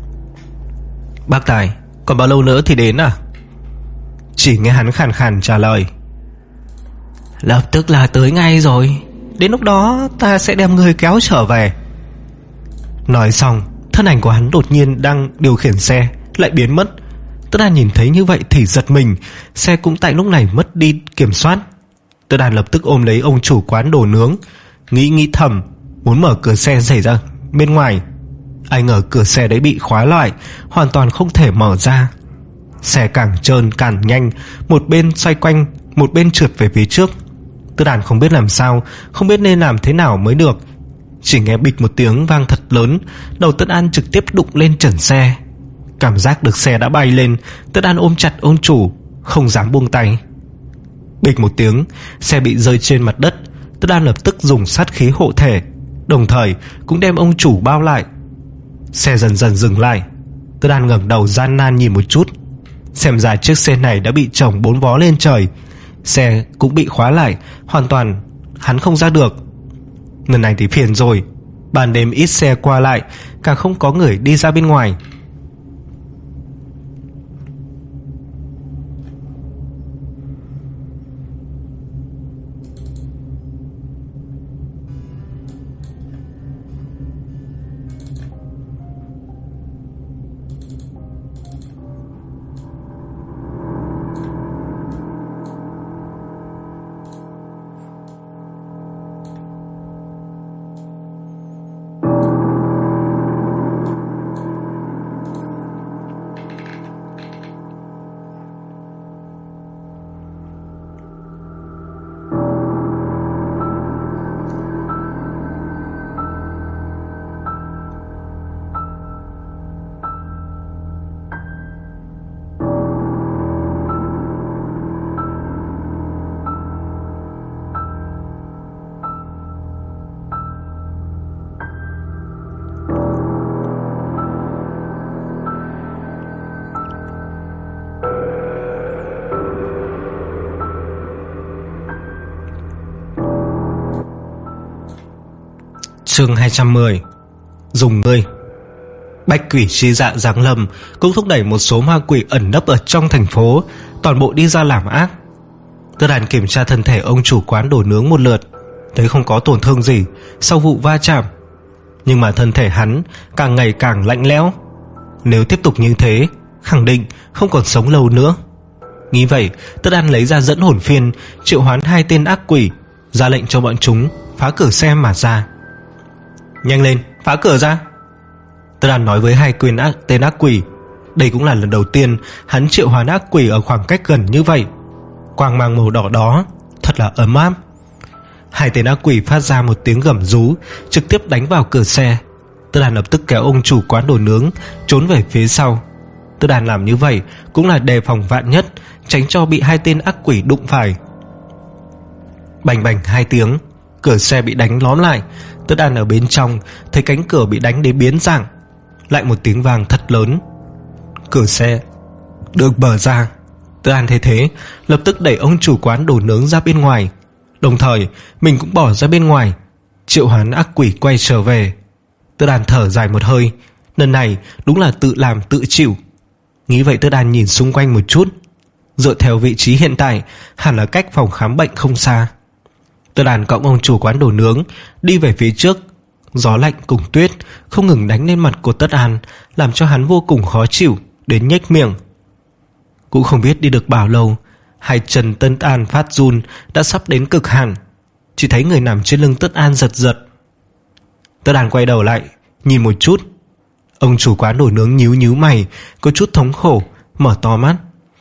"Bác Tài, còn bao lâu nữa thì đến à?" Chỉ nghe hắn khàn khàn trả lời: "Lập tức là tới ngay rồi. Đến lúc đó ta sẽ đem người kéo trở về." Nói xong, thân ảnh của hắn đột nhiên đang điều khiển xe lại biến mất. Tất An nhìn thấy như vậy thì giật mình, xe cũng tại lúc này mất đi kiểm soát. Tất An lập tức ôm lấy ông chủ quán đồ nướng, nghĩ nghĩ thầm, muốn mở cửa xe xảy ra bên ngoài. Ai ngờ cửa xe đấy bị khóa lại, hoàn toàn không thể mở ra. Xe càng trơn càng nhanh, một bên xoay quanh, một bên trượt về phía trước. Tất An không biết làm sao, không biết nên làm thế nào mới được. Chỉ nghe bịch một tiếng vang thật lớn, đầu Tất An trực tiếp đụng lên trần xe. Cảm giác được xe đã bay lên, Tất An ôm chặt ông chủ, không dám buông tay. Bịch một tiếng, xe bị rơi trên mặt đất. Tất An lập tức dùng sát khí hộ thể, đồng thời cũng đem ông chủ bao lại. Xe dần dần dừng lại. Tất An ngẩng đầu gian nan nhìn một chút. Xem ra chiếc xe này đã bị chồng bốn vó lên trời. Xe cũng bị khóa lại, hoàn toàn hắn không ra được. Lần này thì phiền rồi, ban đêm ít xe qua lại, càng không có người đi ra bên ngoài. Chương hai trăm mười. Dùng ngươi. Bách quỷ chi dạ giáng lâm cũng thúc đẩy một số ma quỷ ẩn nấp ở trong thành phố toàn bộ đi ra làm ác. Tơ Đàn kiểm tra thân thể ông chủ quán đồ nướng một lượt, thấy không có tổn thương gì sau vụ va chạm, nhưng mà thân thể hắn càng ngày càng lạnh lẽo. Nếu tiếp tục như thế, khẳng định không còn sống lâu nữa. Nghĩ vậy, Tơ Đàn lấy ra dẫn hồn phiên, triệu hoán hai tên ác quỷ, ra lệnh cho bọn chúng phá cửa xe mà ra. Nhanh lên, phá cửa ra. Tơ Đàn nói với hai quyền ác, tên ác quỷ. Đây cũng là lần đầu tiên hắn triệu hoán ác quỷ ở khoảng cách gần như vậy. Quang mang màu đỏ đó thật là ấm áp. Hai tên ác quỷ phát ra một tiếng gầm rú, trực tiếp đánh vào cửa xe. Tơ Đàn lập tức kéo ông chủ quán đồ nướng trốn về phía sau. Tơ Đàn làm như vậy cũng là đề phòng vạn nhất, tránh cho bị hai tên ác quỷ đụng phải. Bành bành hai tiếng, cửa xe bị đánh lõm lại. Tơ Đàn ở bên trong thấy cánh cửa bị đánh đến biến dạng. Lại một tiếng vang thật lớn, cửa xe được mở ra. Tơ Đàn thấy thế, lập tức đẩy ông chủ quán đồ nướng ra bên ngoài, đồng thời mình cũng bỏ ra bên ngoài, triệu hoán ác quỷ quay trở về. Tơ Đàn thở dài một hơi, lần này đúng là tự làm tự chịu. Nghĩ vậy, Tơ Đàn nhìn xung quanh một chút. Dựa theo vị trí hiện tại, hẳn là cách phòng khám bệnh không xa. Tơ Đàn cõng ông chủ quán đồ nướng đi về phía trước. Gió lạnh cùng tuyết không ngừng đánh lên mặt của Tất An, làm cho hắn vô cùng khó chịu đến nhếch miệng. Cũng không biết đi được bao lâu, hai chân Tất An phát run đã sắp đến cực hạn. Chỉ thấy người nằm trên lưng Tất An giật giật. Tất An quay đầu lại nhìn một chút. Ông chủ quán đồ nướng nhíu nhíu mày, có chút thống khổ, mở to mắt.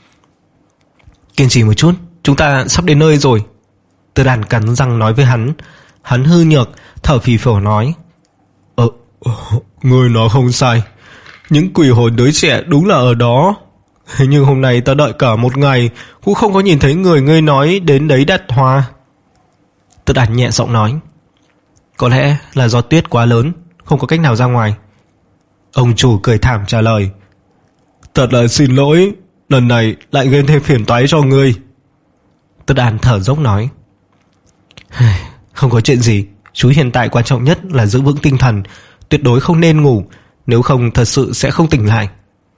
Kiên trì một chút, chúng ta sắp đến nơi rồi. Tất An cắn răng nói với hắn. Hắn hư nhược, thở phì phò nói: Ờ, người nói không sai, những quỷ hồn đứa trẻ đúng là ở đó. Nhưng hôm nay ta đợi cả một ngày cũng không có nhìn thấy người ngươi nói đến đấy đặt hoa. Tất Đàn nhẹ giọng nói: Có lẽ là do tuyết quá lớn, không có cách nào ra ngoài. Ông chủ cười thảm trả lời: Thật là xin lỗi, lần này lại gây thêm phiền toái cho ngươi. Tất Đàn thở dốc nói: Không có chuyện gì, chú hiện tại quan trọng nhất là giữ vững tinh thần, tuyệt đối không nên ngủ, nếu không thật sự sẽ không tỉnh lại.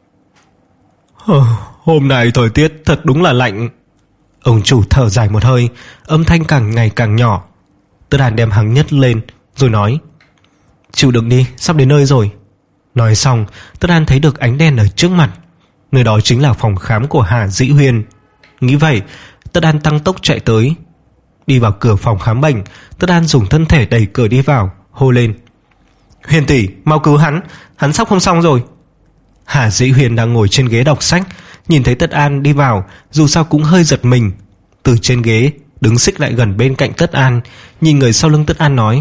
Hôm nay thời tiết thật đúng là lạnh. Ông chủ thở dài một hơi, âm thanh càng ngày càng nhỏ. Tất Đàn đem hắn nhấc lên rồi nói: Chịu đựng đi, sắp đến nơi rồi. Nói xong, Tất Đàn thấy được ánh đèn ở trước mặt. Nơi đó chính là phòng khám của Hà Dĩ Huyền. Nghĩ vậy, Tất Đàn tăng tốc chạy tới. Đi vào cửa phòng khám bệnh, Tất Đàn dùng thân thể đẩy cửa đi vào, hô lên: Huyền tỷ, mau cứu hắn, hắn sắp không xong rồi. Hà Dĩ Huyền đang ngồi trên ghế đọc sách, nhìn thấy Tất An đi vào, dù sao cũng hơi giật mình. Từ trên ghế đứng xích lại gần bên cạnh Tất An, nhìn người sau lưng Tất An nói: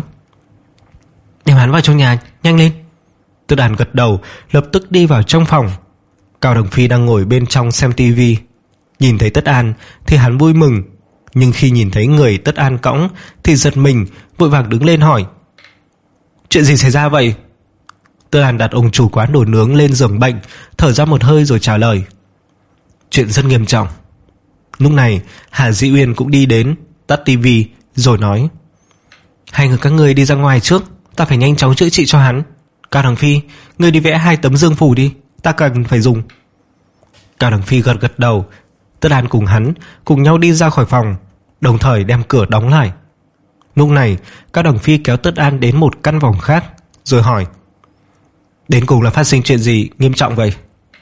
Đem hắn vào trong nhà, nhanh lên. Tất An gật đầu, lập tức đi vào trong phòng. Cao Đồng Phi đang ngồi bên trong xem tivi, nhìn thấy Tất An thì hắn vui mừng, nhưng khi nhìn thấy người Tất An cõng thì giật mình, vội vàng đứng lên hỏi: Chuyện gì xảy ra vậy? Tất An đặt ông chủ quán đồ nướng lên giường bệnh, thở ra một hơi rồi trả lời: Chuyện rất nghiêm trọng. Lúc này Hà Dĩ Uyên cũng đi đến, tắt tivi rồi nói: Hai người các ngươi đi ra ngoài trước, ta phải nhanh chóng chữa trị cho hắn. Cao Đồng Phi, ngươi đi vẽ hai tấm dương phù đi, ta cần phải dùng. Cao Đồng Phi gật gật đầu. Tất An cùng hắn cùng nhau đi ra khỏi phòng, đồng thời đem cửa đóng lại. Lúc này Cao Đồng Phi kéo Tất An đến một căn phòng khác rồi hỏi: Đến cùng là phát sinh chuyện gì nghiêm trọng vậy?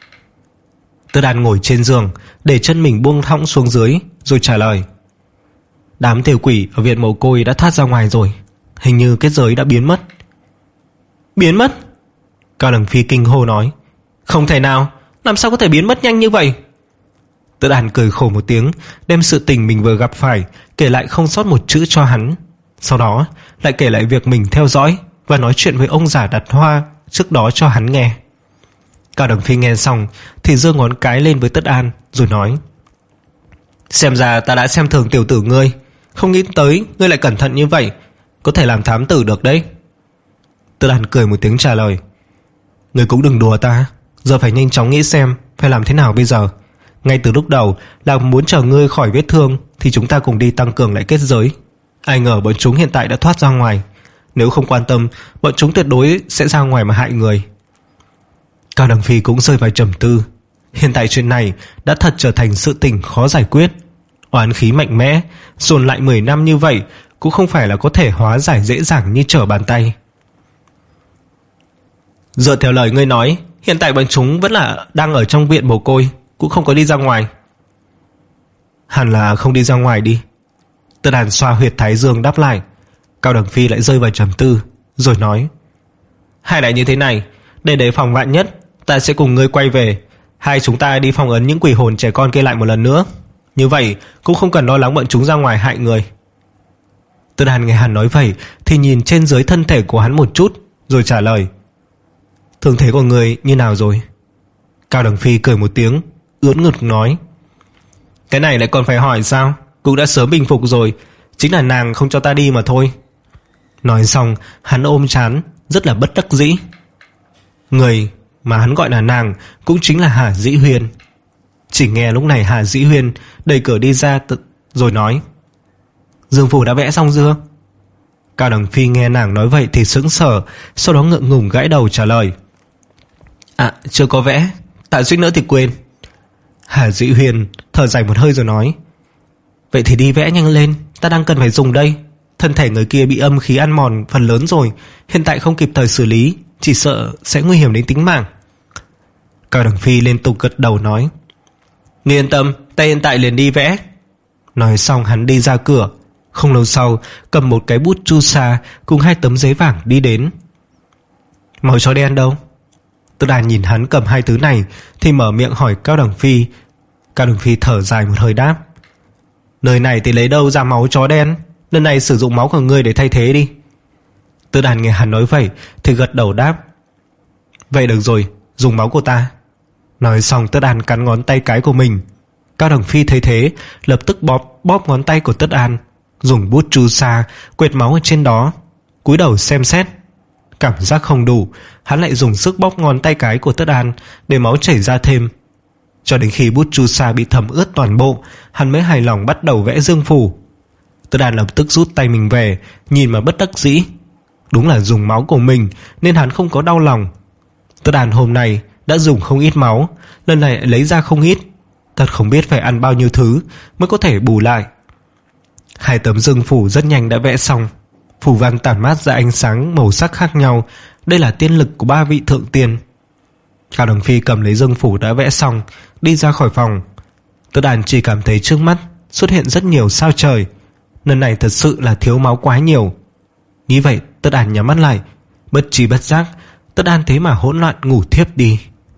Tất An ngồi trên giường, để chân mình buông thõng xuống dưới rồi trả lời: Đám tiểu quỷ ở viện mồ côi đã thoát ra ngoài rồi, hình như kết giới đã biến mất. Biến mất? Cao Đồng Phi kinh hô nói: Không thể nào, làm sao có thể biến mất nhanh như vậy? Tất An cười khổ một tiếng, đem sự tình mình vừa gặp phải kể lại không sót một chữ cho hắn. Sau đó lại kể lại việc mình theo dõi và nói chuyện với ông già đặt hoa trước đó cho hắn nghe. Cao Đồng Phi nghe xong thì giơ ngón cái lên với Tất An rồi nói: Xem ra ta đã xem thường tiểu tử ngươi, không nghĩ tới ngươi lại cẩn thận như vậy, có thể làm thám tử được đấy. Tất An cười một tiếng trả lời: Ngươi cũng đừng đùa ta, giờ phải nhanh chóng nghĩ xem phải làm thế nào bây giờ. Ngay từ lúc đầu là muốn chờ ngươi khỏi vết thương thì chúng ta cùng đi tăng cường lại kết giới. Ai ngờ bọn chúng hiện tại đã thoát ra ngoài, Nếu không quan tâm, bọn chúng tuyệt đối sẽ ra ngoài mà hại người. Cao Đằng Phi cũng rơi vào trầm tư. Hiện tại chuyện này đã thật trở thành sự tình khó giải quyết. Oán khí mạnh mẽ dồn lại mười năm như vậy cũng không phải là có thể hóa giải dễ dàng như trở bàn tay. Dựa theo lời ngươi nói, hiện tại bọn chúng vẫn là đang ở trong viện mồ côi, cũng không có đi ra ngoài. Hẳn là không đi ra ngoài đi. Tất Đàn xoa huyệt thái dương đáp lại. Cao Đằng Phi lại rơi vào trầm tư, rồi nói: hay là như thế này, để đề phòng vạn nhất, ta sẽ cùng ngươi quay về, hai chúng ta đi phong ấn những quỷ hồn trẻ con kia lại một lần nữa. Như vậy cũng không cần lo lắng bọn chúng ra ngoài hại người. Tất Đàn nghe hắn nói vậy thì nhìn trên dưới thân thể của hắn một chút, rồi trả lời: thương thế của người như nào rồi? Cao Đằng Phi cười một tiếng, ưỡn ngực nói: cái này lại còn phải hỏi sao? Cũng đã sớm bình phục rồi, chính là nàng không cho ta đi mà thôi. Nói xong hắn ôm trán, rất là bất đắc dĩ. Người mà hắn gọi là nàng cũng chính là Hà Dĩ Huyên. Chỉ nghe lúc này Hà Dĩ Huyên đẩy cửa đi ra tự, rồi nói: Dương phủ đã vẽ xong chưa? Cao Đằng Phi nghe nàng nói vậy thì sững sờ, sau đó ngượng ngùng gãi đầu trả lời: À, chưa có vẽ, tại suýt nữa thì quên. Hà Dĩ Huyên thở dài một hơi rồi nói: vậy thì đi vẽ nhanh lên, ta đang cần phải dùng đây. Thân thể người kia bị âm khí ăn mòn phần lớn rồi, hiện tại không kịp thời xử lý, chỉ sợ sẽ nguy hiểm đến tính mạng. Cao Đằng Phi liên tục gật đầu nói: ngươi yên tâm, ta hiện tại liền đi vẽ. Nói xong hắn đi ra cửa. Không lâu sau cầm một cái bút chu sa cùng hai tấm giấy vàng đi đến. Màu chó đen đâu? Tất Đàn nhìn hắn cầm hai thứ này thì mở miệng hỏi Cao Đằng Phi. Cao Đằng Phi thở dài một hơi đáp: nơi này thì lấy đâu ra máu chó đen, lần này sử dụng máu của ngươi để thay thế đi. Tất Đàn nghe hắn nói vậy thì gật đầu đáp: vậy được rồi, dùng máu của ta. Nói xong Tất Đàn cắn ngón tay cái của mình. Cao Đằng Phi thấy thế lập tức bóp bóp ngón tay của Tất Đàn, dùng bút chu sa quệt máu ở trên đó, cúi đầu xem xét. Cảm giác không đủ, hắn lại dùng sức bóp ngón tay cái của Tất Đàn để máu chảy ra thêm. Cho đến khi bút chu sa bị thấm ướt toàn bộ, hắn mới hài lòng bắt đầu vẽ dương phủ. Tất Đàn lập tức rút tay mình về, nhìn mà bất đắc dĩ. Đúng là dùng máu của mình nên hắn không có đau lòng. Tất Đàn hôm nay đã dùng không ít máu, lần này lại lấy ra không ít, thật không biết phải ăn bao nhiêu thứ mới có thể bù lại. Hai tấm dương phủ rất nhanh đã vẽ xong. Phủ văn tản mát ra ánh sáng màu sắc khác nhau. Đây là tiên lực của ba vị thượng tiên. Cao Đằng Phi cầm lấy dương phủ đã vẽ xong, đi ra khỏi phòng. Tất Đàn chỉ cảm thấy trước mắt xuất hiện rất nhiều sao trời. Lần này thật sự là thiếu máu quá nhiều. Nghĩ vậy Tất Đàn nhắm mắt lại. Bất trí bất giác Tất Đàn thế mà hỗn loạn ngủ thiếp đi.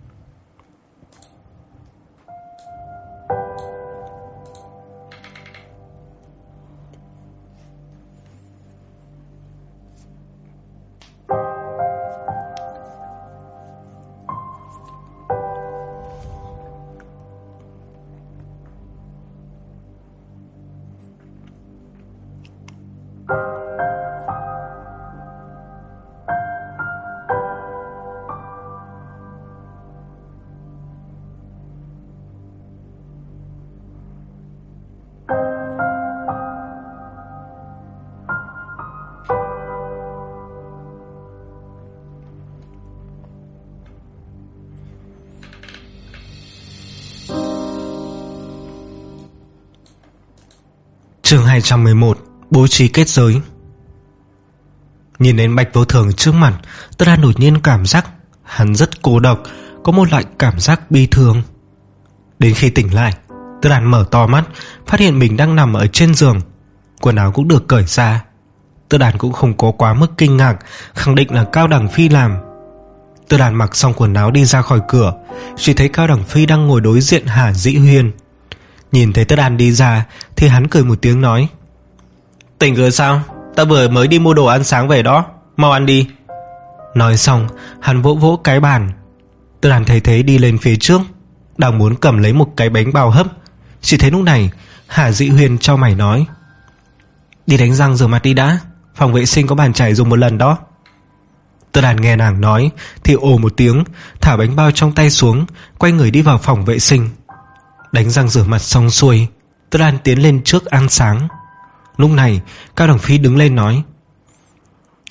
Chương hai trăm mười một. Bố trí kết giới. Nhìn đến Bạch Vô Thường trước mặt, Tất Đàn đột nhiên cảm giác hắn rất cô độc, có một loại cảm giác bi thương. Đến khi tỉnh lại, Tất Đàn mở to mắt, phát hiện mình đang nằm ở trên giường, quần áo cũng được cởi ra. Tất Đàn cũng không có quá mức kinh ngạc, khẳng định là Cao Đằng Phi làm. Tất Đàn mặc xong quần áo đi ra khỏi cửa, chỉ thấy Cao Đằng Phi đang ngồi đối diện Hà Dĩ Huyên. Nhìn thấy Tất Đàn đi ra thì hắn cười một tiếng nói: tỉnh rồi sao? Ta vừa mới đi mua đồ ăn sáng về đó, mau ăn đi. Nói xong hắn vỗ vỗ cái bàn. Tất Đàn thấy thế đi lên phía trước, đang muốn cầm lấy một cái bánh bao hấp. Chỉ thấy lúc này Hà Dĩ Huyên chau mày nói: đi đánh răng rửa mặt đi đã, phòng vệ sinh có bàn chải dùng một lần đó. Tất Đàn nghe nàng nói thì ồ một tiếng, thả bánh bao trong tay xuống, quay người đi vào phòng vệ sinh. Đánh răng rửa mặt xong xuôi, Tất Đàn tiến lên trước ăn sáng. Lúc này Cao Đằng Phi đứng lên nói: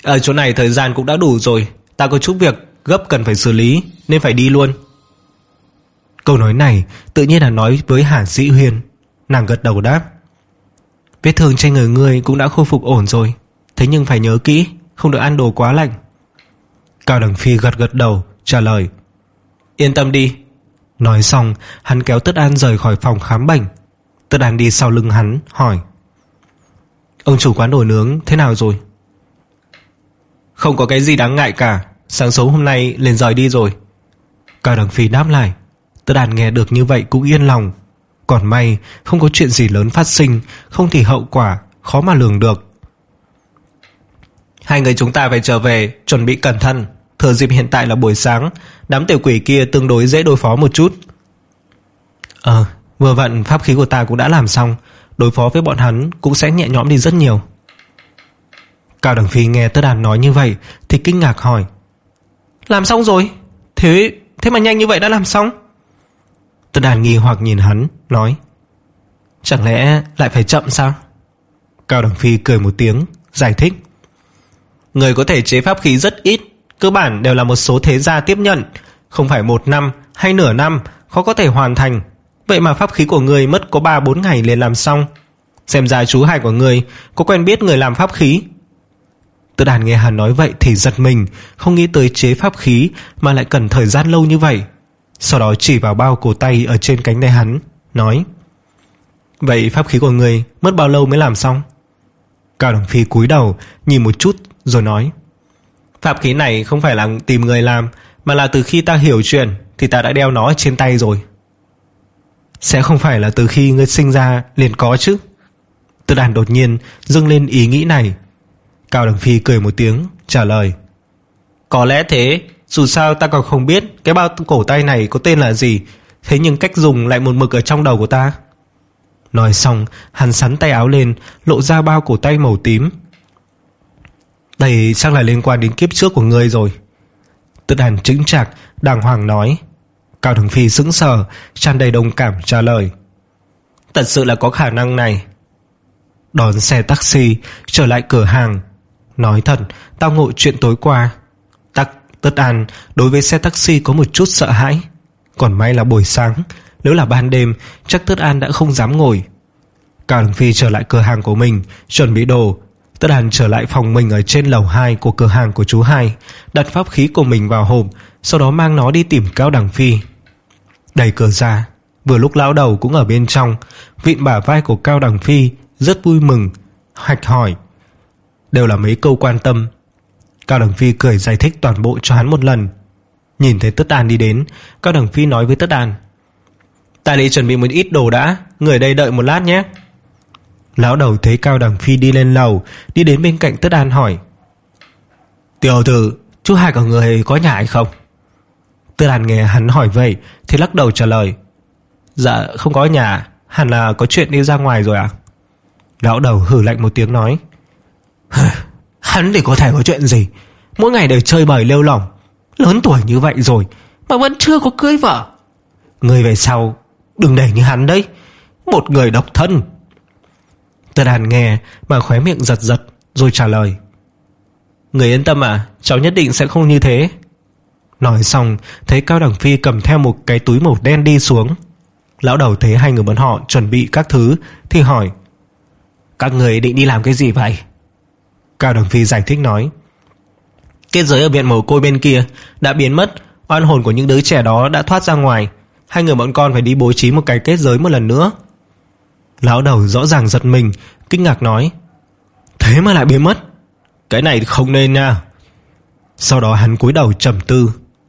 Ở chỗ này thời gian cũng đã đủ rồi, ta có chút việc gấp cần phải xử lý nên phải đi luôn. Câu nói này tự nhiên là nói với Hà Dĩ Huyên. Nàng gật đầu đáp: Vết thương trên người ngươi cũng đã khôi phục ổn rồi, thế nhưng phải nhớ kỹ, không được ăn đồ quá lạnh. Cao Đằng Phi gật gật đầu trả lời: Yên tâm đi. Nói xong hắn kéo Tất An rời khỏi phòng khám bệnh. Tất An đi sau lưng hắn hỏi: Ông chủ quán đồ nướng thế nào rồi? Không có cái gì đáng ngại cả, sáng sớm hôm nay liền rời đi rồi. Cao Đằng Phi đáp lại. Tất An nghe được như vậy cũng yên lòng. Còn may không có chuyện gì lớn phát sinh, không thì hậu quả khó mà lường được. Hai người chúng ta phải trở về, chuẩn bị cẩn thận. Thừa dịp hiện tại là buổi sáng, đám tiểu quỷ kia tương đối dễ đối phó một chút. Ờ, vừa vặn pháp khí của ta cũng đã làm xong, đối phó với bọn hắn cũng sẽ nhẹ nhõm đi rất nhiều. Cao Đằng Phi nghe Tất An nói như vậy thì kinh ngạc hỏi: Làm xong rồi? Thế thế mà nhanh như vậy đã làm xong? Tất An nghi hoặc nhìn hắn nói: Chẳng lẽ lại phải chậm sao? Cao Đằng Phi cười một tiếng giải thích: Người có thể chế pháp khí rất ít, cơ bản đều là một số thế gia tiếp nhận, không phải một năm hay nửa năm khó có thể hoàn thành. Vậy mà pháp khí của người mất có ba bốn ngày liền làm xong. Xem ra chú hai của người có quen biết người làm pháp khí. Tất An nghe hắn nói vậy thì giật mình, không nghĩ tới chế pháp khí mà lại cần thời gian lâu như vậy. Sau đó chỉ vào bao cổ tay ở trên cánh tay hắn nói: Vậy pháp khí của người mất bao lâu mới làm xong? Cao Đằng Phi cúi đầu nhìn một chút rồi nói: Pháp khí này không phải là tìm người làm, mà là từ khi ta hiểu chuyện thì ta đã đeo nó ở trên tay rồi. Sẽ không phải là từ khi ngươi sinh ra liền có chứ? Tất An đột nhiên dâng lên ý nghĩ này. Cao Đằng Phi cười một tiếng trả lời: Có lẽ thế, dù sao ta còn không biết cái bao cổ tay này có tên là gì, thế nhưng cách dùng lại một mực ở trong đầu của ta. Nói xong hắn sắn tay áo lên, lộ ra bao cổ tay màu tím. Đây chắc là liên quan đến kiếp trước của ngươi rồi. Tất An chững chạc đàng hoàng nói. Cao Đằng Phi sững sờ, tràn đầy đồng cảm trả lời: Thật sự là có khả năng này. Đón xe taxi trở lại cửa hàng. Nói thật, tao ngộ chuyện tối qua. Tắc Tất An đối với xe taxi có một chút sợ hãi. Còn may là buổi sáng, nếu là ban đêm chắc Tất An đã không dám ngồi. Cao Đằng Phi trở lại cửa hàng của mình, chuẩn bị đồ. Tất An trở lại phòng mình ở trên lầu hai của cửa hàng của chú hai, đặt pháp khí của mình vào hộp, sau đó mang nó đi tìm Cao Đằng Phi. Đẩy cửa ra, vừa lúc lão đầu cũng ở bên trong, vịn bả vai của Cao Đằng Phi, rất vui mừng, hạch hỏi. Đều là mấy câu quan tâm. Cao Đằng Phi cười giải thích toàn bộ cho hắn một lần. Nhìn thấy Tất An đi đến, Cao Đằng Phi nói với Tất An: Ta đi chuẩn bị một ít đồ đã, người đây đợi một lát nhé. Lão đầu thấy Cao Đằng Phi đi lên lầu, đi đến bên cạnh Tất An hỏi: Tiểu tử, chú hai của người có nhà hay không? Tất An nghe hắn hỏi vậy thì lắc đầu trả lời: Dạ không có nhà, hẳn là có chuyện đi ra ngoài rồi ạ. À? Lão đầu hừ lạnh một tiếng nói: Hắn thì có thể có chuyện gì, mỗi ngày đều chơi bời lêu lỏng, lớn tuổi như vậy rồi mà vẫn chưa có cưới vợ. Người về sau đừng để như hắn đấy, một người độc thân. Tất An nghe mà khóe miệng giật giật rồi trả lời: Người yên tâm à, cháu nhất định sẽ không như thế. Nói xong thấy Cao Đằng Phi cầm theo một cái túi màu đen đi xuống. Lão đầu thấy hai người bọn họ chuẩn bị các thứ thì hỏi: Các người định đi làm cái gì vậy? Cao Đằng Phi giải thích nói: Kết giới ở viện mồ côi bên kia đã biến mất, oan hồn của những đứa trẻ đó đã thoát ra ngoài, hai người bọn con phải đi bố trí một cái kết giới một lần nữa. Lão đầu rõ ràng giật mình, kinh ngạc nói: Thế mà lại biến mất? Cái này không nên nha. Sau đó hắn cúi đầu trầm tư.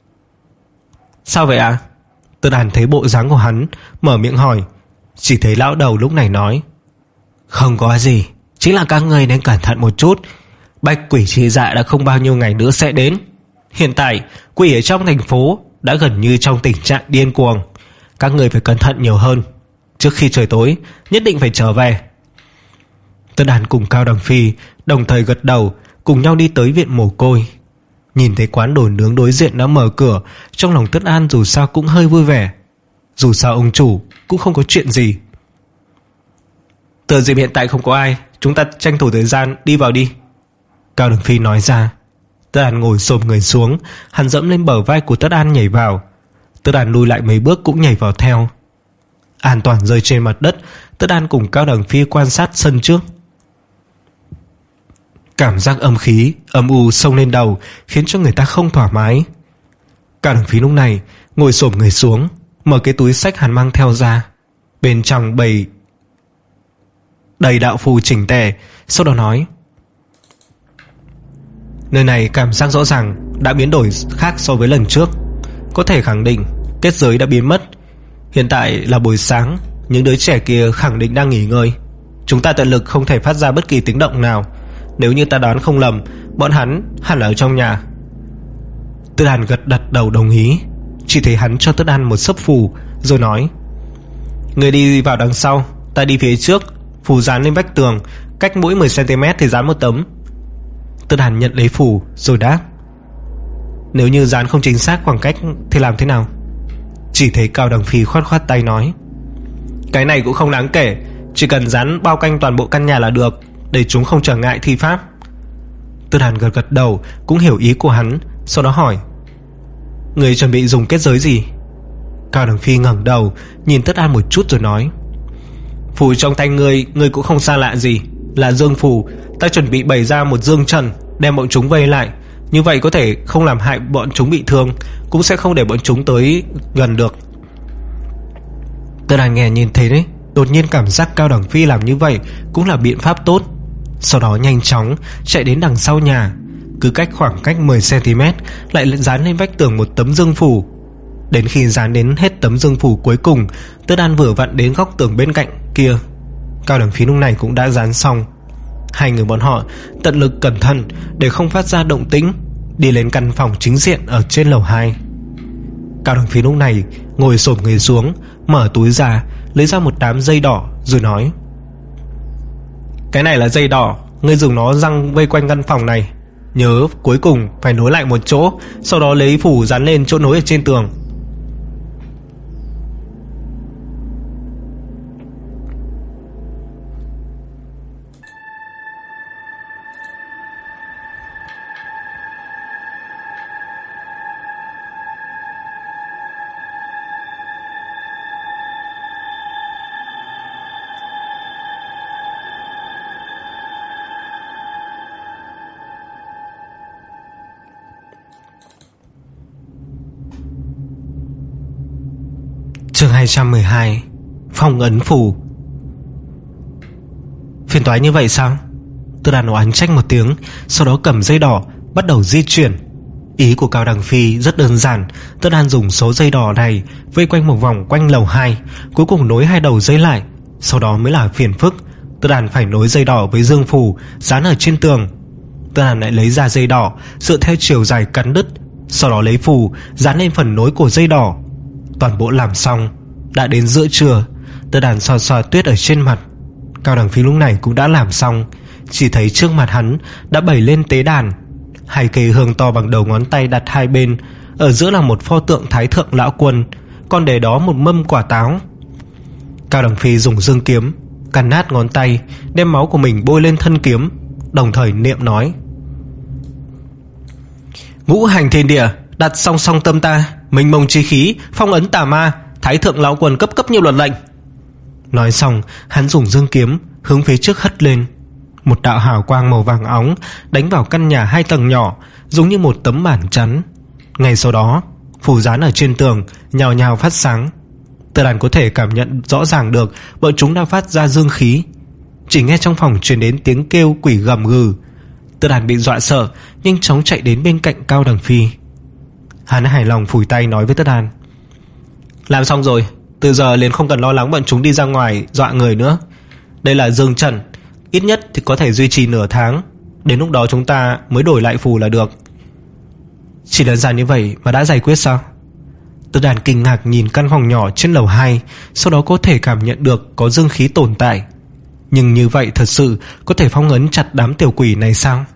Sao vậy ạ? À? Tất An thấy bộ dáng của hắn, mở miệng hỏi. Chỉ thấy lão đầu lúc này nói: Không có gì, chính là các người nên cẩn thận một chút. Bạch quỷ chi dạ đã không bao nhiêu ngày nữa sẽ đến. Hiện tại quỷ ở trong thành phố đã gần như trong tình trạng điên cuồng, các người phải cẩn thận nhiều hơn. Trước khi trời tối nhất định phải trở về. Tất An cùng Cao Đằng Phi đồng thời gật đầu, cùng nhau đi tới viện mồ côi. Nhìn thấy quán đồ nướng đối diện đã mở cửa, trong lòng Tất An dù sao cũng hơi vui vẻ. Dù sao ông chủ cũng không có chuyện gì. Thừa dịp hiện tại không có ai, chúng ta tranh thủ thời gian đi vào đi. Cao Đường Phi nói ra. Tất Đàn ngồi xổm người xuống, hắn dẫm lên bờ vai của Tất An nhảy vào. Tất Đàn lùi lại mấy bước cũng nhảy vào theo. An toàn rơi trên mặt đất, Tất An cùng Cao Đường Phi quan sát sân trước. Cảm giác âm khí âm u xông lên đầu khiến cho người ta không thoải mái. Cao Đường Phi lúc này ngồi xổm người xuống, mở cái túi xách hắn mang theo ra. Bên trong bày đầy đạo phù chỉnh tề, sau đó nói: nơi này cảm giác rõ ràng đã biến đổi khác so với lần trước. Có thể khẳng định kết giới đã biến mất. Hiện tại là buổi sáng, những đứa trẻ kia khẳng định đang nghỉ ngơi. Chúng ta tận lực không thể phát ra bất kỳ tiếng động nào. Nếu như ta đoán không lầm, bọn hắn hẳn là ở trong nhà. Tất Đàn gật đặt đầu đồng ý. Chỉ thấy hắn cho Tất Đàn một sấp phù, rồi nói: người đi vào đằng sau, ta đi phía trước. Phù dán lên vách tường, cách mỗi mười xăng ti mét thì dán một tấm. Tất Đàn nhận lấy phù rồi đáp: nếu như dán không chính xác khoảng cách thì làm thế nào? Chỉ thấy Cao Đường Phi khoát khoát tay nói: cái này cũng không đáng kể, chỉ cần dán bao quanh toàn bộ căn nhà là được, để chúng không trở ngại thi pháp. Tất Đàn gật gật đầu, cũng hiểu ý của hắn, sau đó hỏi: người chuẩn bị dùng kết giới gì? Cao Đường Phi ngẩng đầu nhìn Tất An một chút rồi nói: phù trong tay ngươi, ngươi cũng không xa lạ gì, là dương phù. Ta chuẩn bị bày ra một dương trận, đem bọn chúng vây lại. Như vậy có thể không làm hại bọn chúng bị thương, cũng sẽ không để bọn chúng tới gần được. Tất Đàn nghe nhìn thấy đấy, đột nhiên cảm giác Cao Đường Phi làm như vậy cũng là biện pháp tốt. Sau đó nhanh chóng chạy đến đằng sau nhà, cứ cách khoảng cách mười xăng ti mét lại dán lên vách tường một tấm dương phù. Đến khi dán đến hết tấm dương phù cuối cùng, Tất Đan vừa vặn đến góc tường bên cạnh kia. Cao Đường Phi lúc này cũng đã dán xong. Hai người bọn họ tận lực cẩn thận để không phát ra động tĩnh, đi lên căn phòng chính diện ở trên lầu hai. Cao Đường Phi lúc này ngồi xổm người xuống, mở túi ra, lấy ra một đám dây đỏ rồi nói: cái này là dây đỏ, ngươi dùng nó răng vây quanh căn phòng này. Nhớ cuối cùng phải nối lại một chỗ, sau đó lấy phủ dán lên chỗ nối ở trên tường. Chương hai trăm mười hai. Phong ấn phù. Phiền toái như vậy sao? Tôi đàn oán trách một tiếng, sau đó cầm dây đỏ bắt đầu di chuyển. Ý của Cao Đường Phi rất đơn giản. Tôi đàn dùng số dây đỏ này vây quanh một vòng quanh lầu hai, cuối cùng nối hai đầu dây lại. Sau đó mới là phiền phức. Tôi đàn phải nối dây đỏ với dương phù dán ở trên tường. Tôi đàn lại lấy ra dây đỏ dựa theo chiều dài cắn đứt, sau đó lấy phù dán lên phần nối của dây đỏ. Toàn bộ làm xong. Đã đến giữa trưa, Tơ Đàn xoa xoa tuyết ở trên mặt. Cao Đường Phi lúc này cũng đã làm xong. Chỉ thấy trước mặt hắn đã bày lên tế đàn, hai cây hương to bằng đầu ngón tay đặt hai bên. Ở giữa là một pho tượng Thái Thượng Lão Quân, còn để đó một mâm quả táo. Cao Đường Phi dùng dương kiếm cắn nát ngón tay, đem máu của mình bôi lên thân kiếm, đồng thời niệm nói: ngũ hành thiên địa đặt song song tâm ta, mênh mông chi khí phong ấn tà ma, Thái Thượng Lão Quân cấp cấp nhiều luật lệnh. Nói xong, hắn dùng dương kiếm hướng phía trước hất lên. Một đạo hào quang màu vàng óng đánh vào căn nhà hai tầng nhỏ, giống như một tấm màn chắn. Ngay sau đó, phù dán ở trên tường nhào nhào phát sáng. Tơ Đàn có thể cảm nhận rõ ràng được bọn chúng đang phát ra dương khí. Chỉ nghe trong phòng truyền đến tiếng kêu quỷ gầm gừ. Tơ Đàn bị dọa sợ, nhanh chóng chạy đến bên cạnh Cao Đường Phi. Hắn hài lòng phủi tay nói với Tơ Đàn: làm xong rồi, từ giờ liền không cần lo lắng bọn chúng đi ra ngoài dọa người nữa. Đây là dương trận, ít nhất thì có thể duy trì nửa tháng. Đến lúc đó chúng ta mới đổi lại phù là được. Chỉ đơn giản như vậy mà đã giải quyết sao? Tơ Đàn kinh ngạc nhìn căn phòng nhỏ trên lầu hai, sau đó có thể cảm nhận được có dương khí tồn tại. Nhưng như vậy thật sự có thể phong ấn chặt đám tiểu quỷ này sao?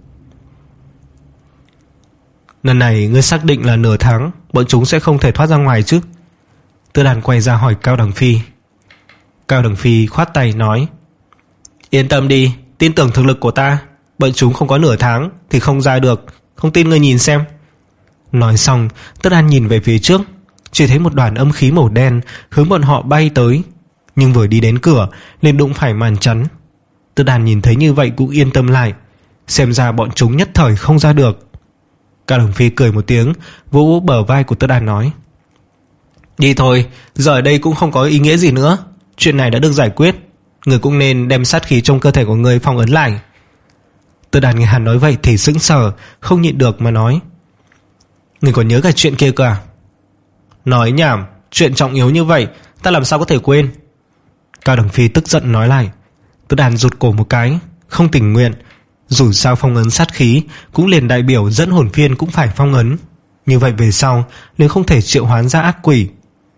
Lần này ngươi xác định là nửa tháng bọn chúng sẽ không thể thoát ra ngoài chứ? Tơ Đàn quay ra hỏi Cao Đường Phi. Cao Đường Phi khoát tay nói: yên tâm đi, tin tưởng thực lực của ta. Bọn chúng không có nửa tháng thì không ra được, không tin ngươi nhìn xem. Nói xong, Tất An nhìn về phía trước, chỉ thấy một đoàn âm khí màu đen hướng bọn họ bay tới, nhưng vừa đi đến cửa liền đụng phải màn chắn. Tất An nhìn thấy như vậy cũng yên tâm lại, xem ra bọn chúng nhất thời không ra được. Cao Đồng Phi cười một tiếng, vỗ vỗ bờ vai của Tất An nói: đi thôi, giờ ở đây cũng không có ý nghĩa gì nữa. Chuyện này đã được giải quyết, người cũng nên đem sát khí trong cơ thể của người phong ấn lại. Tất An nghe hắn nói vậy thì sững sờ, không nhịn được mà nói: người còn nhớ cả chuyện kia cả? Nói nhảm, chuyện trọng yếu như vậy ta làm sao có thể quên. Cao Đồng Phi tức giận nói lại. Tất An rụt cổ một cái, không tình nguyện. Dù sao phong ấn sát khí cũng liền đại biểu dẫn hồn phiên cũng phải phong ấn, như vậy về sau liền không thể triệu hoán ra ác quỷ.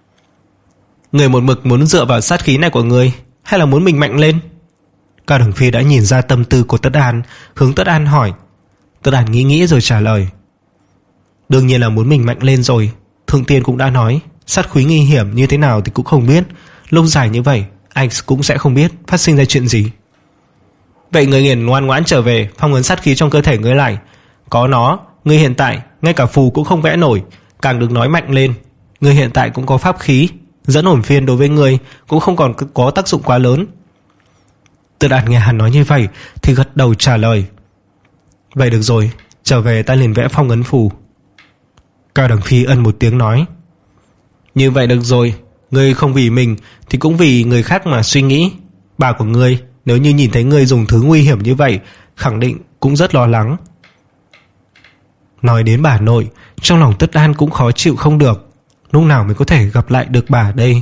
Người một mực muốn dựa vào sát khí này của người, hay là muốn mình mạnh lên? Cao Đồng Phi đã nhìn ra tâm tư của Tất An, hướng Tất An hỏi. Tất An nghĩ nghĩ rồi trả lời: đương nhiên là muốn mình mạnh lên rồi. Thượng tiên cũng đã nói, sát khí nguy hiểm như thế nào thì cũng không biết, lâu dài như vậy anh cũng sẽ không biết phát sinh ra chuyện gì. Vậy người nghiền ngoan ngoãn trở về phong ấn sát khí trong cơ thể người lại. Có nó, người hiện tại ngay cả phù cũng không vẽ nổi, càng đừng nói mạnh lên. Người hiện tại cũng có pháp khí, dẫn hồn phiên đối với người cũng không còn có tác dụng quá lớn. Tất An nghe hắn nói như vậy thì gật đầu trả lời: vậy được rồi, trở về ta liền vẽ phong ấn phù. Cao Đồng Phi ân một tiếng nói: như vậy được rồi, ngươi không vì mình thì cũng vì người khác mà suy nghĩ. Bà của ngươi nếu như nhìn thấy ngươi dùng thứ nguy hiểm như vậy, khẳng định cũng rất lo lắng. Nói đến bà nội, trong lòng Tất An cũng khó chịu không được. Lúc nào mới có thể gặp lại được bà đây?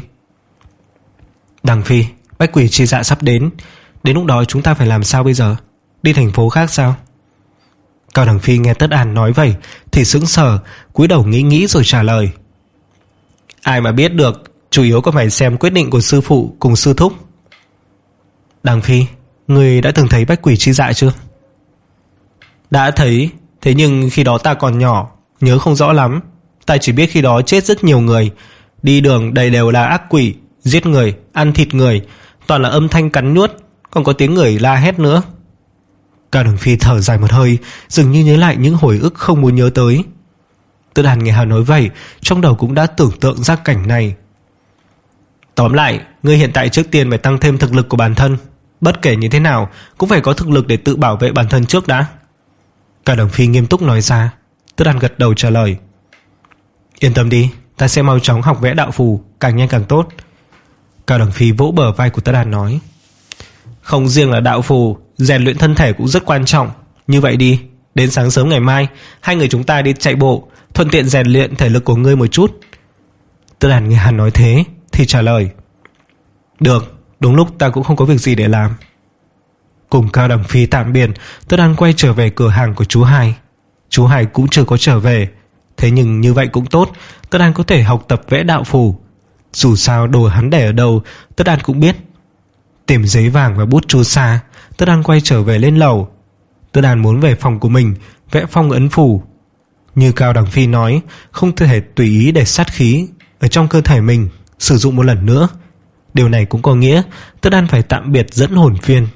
Đằng Phi, bách quỷ chi dạ sắp đến, đến lúc đó chúng ta phải làm sao bây giờ? Đi thành phố khác sao? Cao Đằng Phi nghe Tất An nói vậy thì sững sờ, cúi đầu nghĩ nghĩ rồi trả lời: ai mà biết được, chủ yếu có phải xem quyết định của sư phụ cùng sư thúc. Đằng Phi, người đã từng thấy bách quỷ chi dạ chưa? Đã thấy, thế nhưng khi đó ta còn nhỏ, nhớ không rõ lắm. Ta chỉ biết khi đó chết rất nhiều người, đi đường đầy đều là ác quỷ, giết người, ăn thịt người, toàn là âm thanh cắn nuốt, còn có tiếng người la hét nữa. Cao Đằng Phi thở dài một hơi, dường như nhớ lại những hồi ức không muốn nhớ tới. Tất An nghe hắn nói vậy, trong đầu cũng đã tưởng tượng ra cảnh này. Tóm lại, ngươi hiện tại trước tiên phải tăng thêm thực lực của bản thân. Bất kể như thế nào cũng phải có thực lực để tự bảo vệ bản thân trước đã. Cao Đằng Phi nghiêm túc nói ra. Tất An gật đầu trả lời: yên tâm đi, ta sẽ mau chóng học vẽ đạo phù, càng nhanh càng tốt. Cao Đằng Phi vỗ bờ vai của Tất An nói: không riêng là đạo phù, rèn luyện thân thể cũng rất quan trọng. Như vậy đi, đến sáng sớm ngày mai hai người chúng ta đi chạy bộ, thuận tiện rèn luyện thể lực của ngươi một chút. Tất An nghe hắn nói thế thì trả lời: được, đúng lúc ta cũng không có việc gì để làm. Cùng Cao Đằng Phi tạm biệt, Tất An quay trở về cửa hàng của chú Hai. Chú Hai cũng chưa có trở về, thế nhưng như vậy cũng tốt, Tất An có thể học tập vẽ đạo phù. Dù sao đồ hắn để ở đâu Tất An cũng biết. Tìm giấy vàng và bút chu sa, Tất An quay trở về lên lầu. Tất An muốn về phòng của mình vẽ phong ấn phù. Như Cao Đằng Phi nói, không thể tùy ý để sát khí ở trong cơ thể mình sử dụng một lần nữa. Điều này cũng có nghĩa Tất An phải tạm biệt dẫn hồn phiên.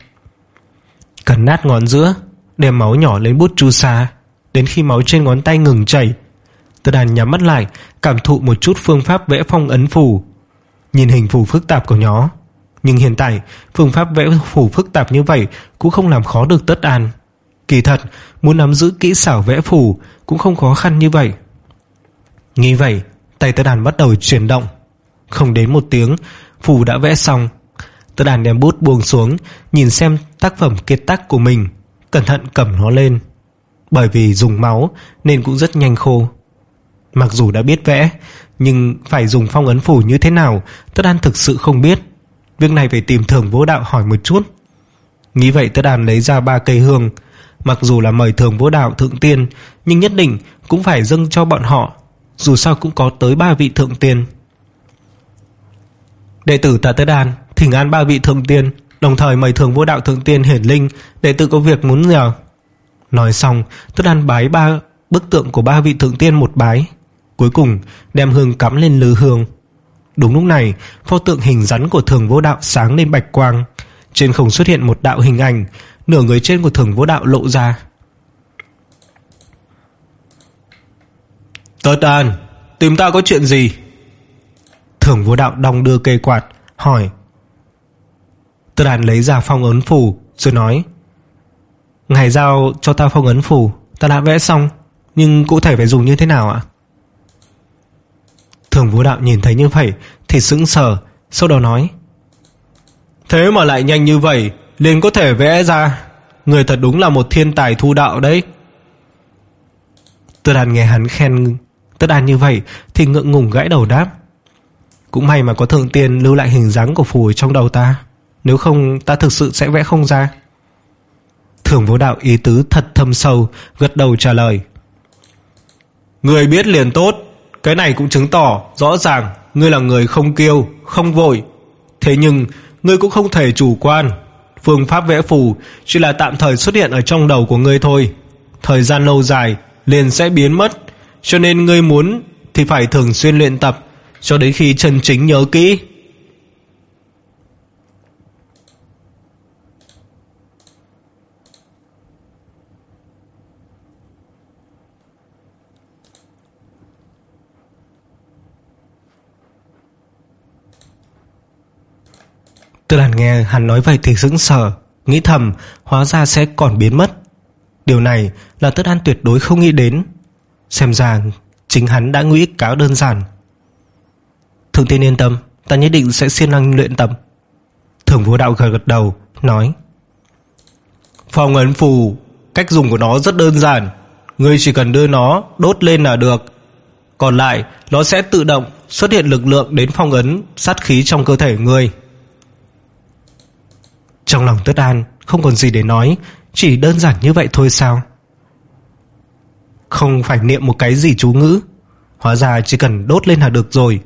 Cắn nát ngón giữa, đem máu nhỏ lên bút chu sa, đến khi máu trên ngón tay ngừng chảy, Tất An nhắm mắt lại, cảm thụ một chút phương pháp vẽ phong ấn phù. Nhìn hình phù phức tạp của nó, nhưng hiện tại phương pháp vẽ phù phức tạp như vậy cũng không làm khó được Tất An. Kỳ thật, muốn nắm giữ kỹ xảo vẽ phù cũng không khó khăn như vậy. Nghĩ vậy, tay Tất An bắt đầu chuyển động. Không đến một tiếng, phù đã vẽ xong. Tất An đem bút buông xuống, nhìn xem tác phẩm kiệt tác của mình, cẩn thận cầm nó lên. Bởi vì dùng máu nên cũng rất nhanh khô. Mặc dù đã biết vẽ, nhưng phải dùng phong ấn phù như thế nào Tất An thực sự không biết. Việc này phải tìm Thường Vô Đạo hỏi một chút. Nghĩ vậy, Tất An lấy ra ba cây hương. Mặc dù là mời Thường Vô Đạo thượng tiên, nhưng nhất định cũng phải dâng cho bọn họ, dù sao cũng có tới ba vị thượng tiên. Đệ tử ta Tất An thỉnh an ba vị thượng tiên, đồng thời mời Thường Vô Đạo thượng tiên hiển linh, đệ tử có việc muốn nhờ. Nói xong, Tất An bái ba bức tượng của ba vị thượng tiên một bái, cuối cùng đem hương cắm lên lư hương. Đúng lúc này, pho tượng hình rắn của Thường Vô Đạo sáng lên bạch quang, trên không xuất hiện một đạo hình ảnh, nửa người trên của Thường Vô Đạo lộ ra. Tất An, tìm ta có chuyện gì? Thường Vô Đạo đong đưa cây quạt hỏi. Tất An lấy ra phong ấn phù rồi nói, ngài giao cho ta phong ấn phù, ta đã vẽ xong, nhưng cụ thể phải dùng như thế nào ạ? Thường Vô Đạo nhìn thấy như vậy thì sững sờ, sau đó nói, thế mà lại nhanh như vậy liền có thể vẽ ra, người thật đúng là một thiên tài thu đạo đấy. Tất An nghe hắn khen Tất An như vậy thì ngượng ngùng gãi đầu đáp, cũng may mà có thượng tiên lưu lại hình dáng của phù trong đầu ta, nếu không ta thực sự sẽ vẽ không ra. Thường Vô Đạo ý tứ thật thâm sâu, gật đầu trả lời, người biết liền tốt, cái này cũng chứng tỏ rõ ràng ngươi là người không kiêu, không vội. Thế nhưng ngươi cũng không thể chủ quan, phương pháp vẽ phù chỉ là tạm thời xuất hiện ở trong đầu của ngươi thôi, thời gian lâu dài liền sẽ biến mất, cho nên ngươi muốn thì phải thường xuyên luyện tập cho đến khi chân chính nhớ kỹ. Tất An nghe hắn nói vậy thì sững sờ, nghĩ thầm hóa ra sẽ còn biến mất. Điều này là Tất An tuyệt đối không nghĩ đến. Xem ra chính hắn đã nghĩ cáo đơn giản. Thượng tiên yên tâm, ta nhất định sẽ siêng năng luyện tập. Thường Vô Đạo gật gật đầu nói, phong ấn phù, cách dùng của nó rất đơn giản, ngươi chỉ cần đưa nó đốt lên là được, còn lại nó sẽ tự động xuất hiện lực lượng đến phong ấn sát khí trong cơ thể ngươi. Trong lòng Tất An không còn gì để nói, chỉ đơn giản như vậy thôi sao? Không phải niệm một cái gì chú ngữ, hóa ra chỉ cần đốt lên là được rồi.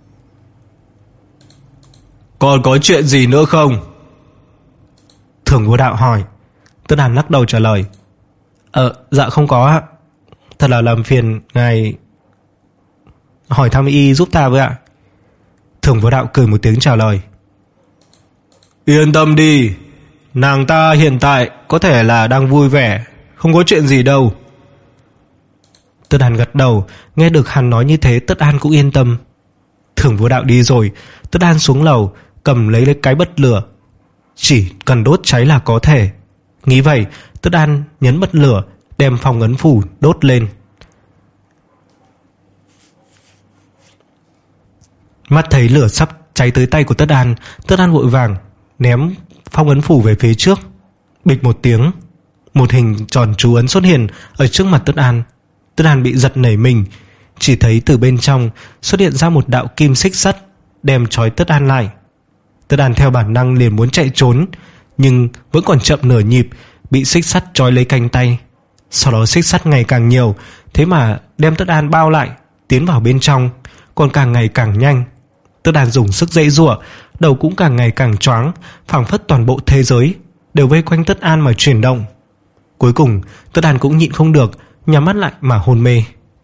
Còn có chuyện gì nữa không? Thường Vô Đạo hỏi. Tất An lắc đầu trả lời, Ờ dạ không có ạ, thật là làm phiền ngài hỏi thăm y giúp ta với ạ. Thường Vô Đạo cười một tiếng trả lời, yên tâm đi, nàng ta hiện tại có thể là đang vui vẻ, không có chuyện gì đâu. Tất An gật đầu, nghe được hắn nói như thế Tất An cũng yên tâm. Thường Vô Đạo đi rồi, Tất An xuống lầu cầm lấy lấy cái bật lửa, chỉ cần đốt cháy là có thể. Nghĩ vậy, Tất An nhấn bật lửa, đem phong ấn phủ đốt lên. Mắt thấy lửa sắp cháy tới tay của Tất An, Tất An vội vàng ném phong ấn phủ về phía trước. Bịch một tiếng, một hình tròn chú ấn xuất hiện ở trước mặt Tất An. Tất An bị giật nảy mình, chỉ thấy từ bên trong xuất hiện ra một đạo kim xích sắt đem trói Tất An lại. Tất An theo bản năng liền muốn chạy trốn, nhưng vẫn còn chậm nửa nhịp, bị xích sắt trói lấy cánh tay. Sau đó xích sắt ngày càng nhiều, thế mà đem Tất An bao lại, tiến vào bên trong, còn càng ngày càng nhanh. Tất An dùng sức giãy giụa, đầu cũng càng ngày càng choáng, phảng phất toàn bộ thế giới đều vây quanh Tất An mà chuyển động. Cuối cùng Tất An cũng nhịn không được, nhắm mắt lại mà hôn mê.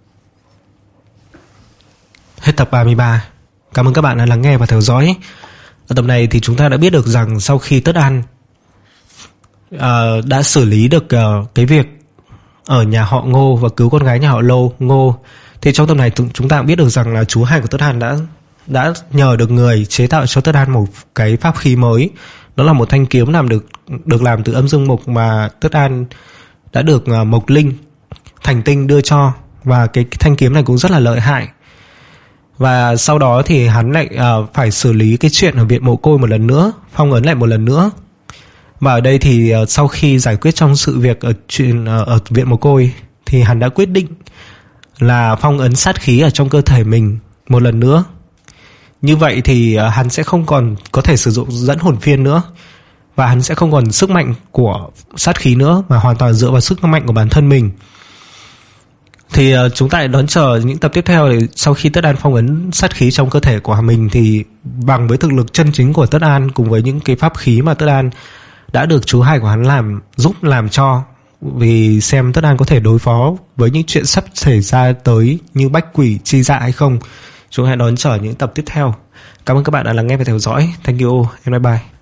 Hết tập ba mươi ba. Cảm ơn các bạn đã lắng nghe và theo dõi. Ở tập này thì chúng ta đã biết được rằng sau khi Tất An uh, đã xử lý được uh, cái việc ở nhà họ Ngô và cứu con gái nhà họ Lô Ngô, thì trong tập này chúng ta cũng biết được rằng là chú hai của Tất An đã đã nhờ được người chế tạo cho Tất An một cái pháp khí mới. Đó là một thanh kiếm làm được được làm từ âm dương mục mà Tất An đã được uh, Mộc Linh Thành Tinh đưa cho, và cái, cái thanh kiếm này cũng rất là lợi hại. Và sau đó thì hắn lại uh, phải xử lý cái chuyện ở viện mồ côi một lần nữa, phong ấn lại một lần nữa. Và ở đây thì uh, sau khi giải quyết trong sự việc ở chuyện uh, ở viện mồ côi, thì hắn đã quyết định là phong ấn sát khí ở trong cơ thể mình một lần nữa. Như vậy thì uh, hắn sẽ không còn có thể sử dụng dẫn hồn phiên nữa, và hắn sẽ không còn sức mạnh của sát khí nữa, mà hoàn toàn dựa vào sức mạnh của bản thân mình. Thì uh, chúng ta đón chờ những tập tiếp theo. Thì sau khi Tất An phong ấn sát khí trong cơ thể của mình, thì bằng với thực lực chân chính của Tất An cùng với những cái pháp khí mà Tất An đã được chú hai của hắn làm giúp làm cho, vì xem Tất An có thể đối phó với những chuyện sắp xảy ra tới như bách quỷ chi dạ hay không. Chúng ta đón chờ những tập tiếp theo. Cảm ơn các bạn đã lắng nghe và theo dõi. Thank you, and bye bye.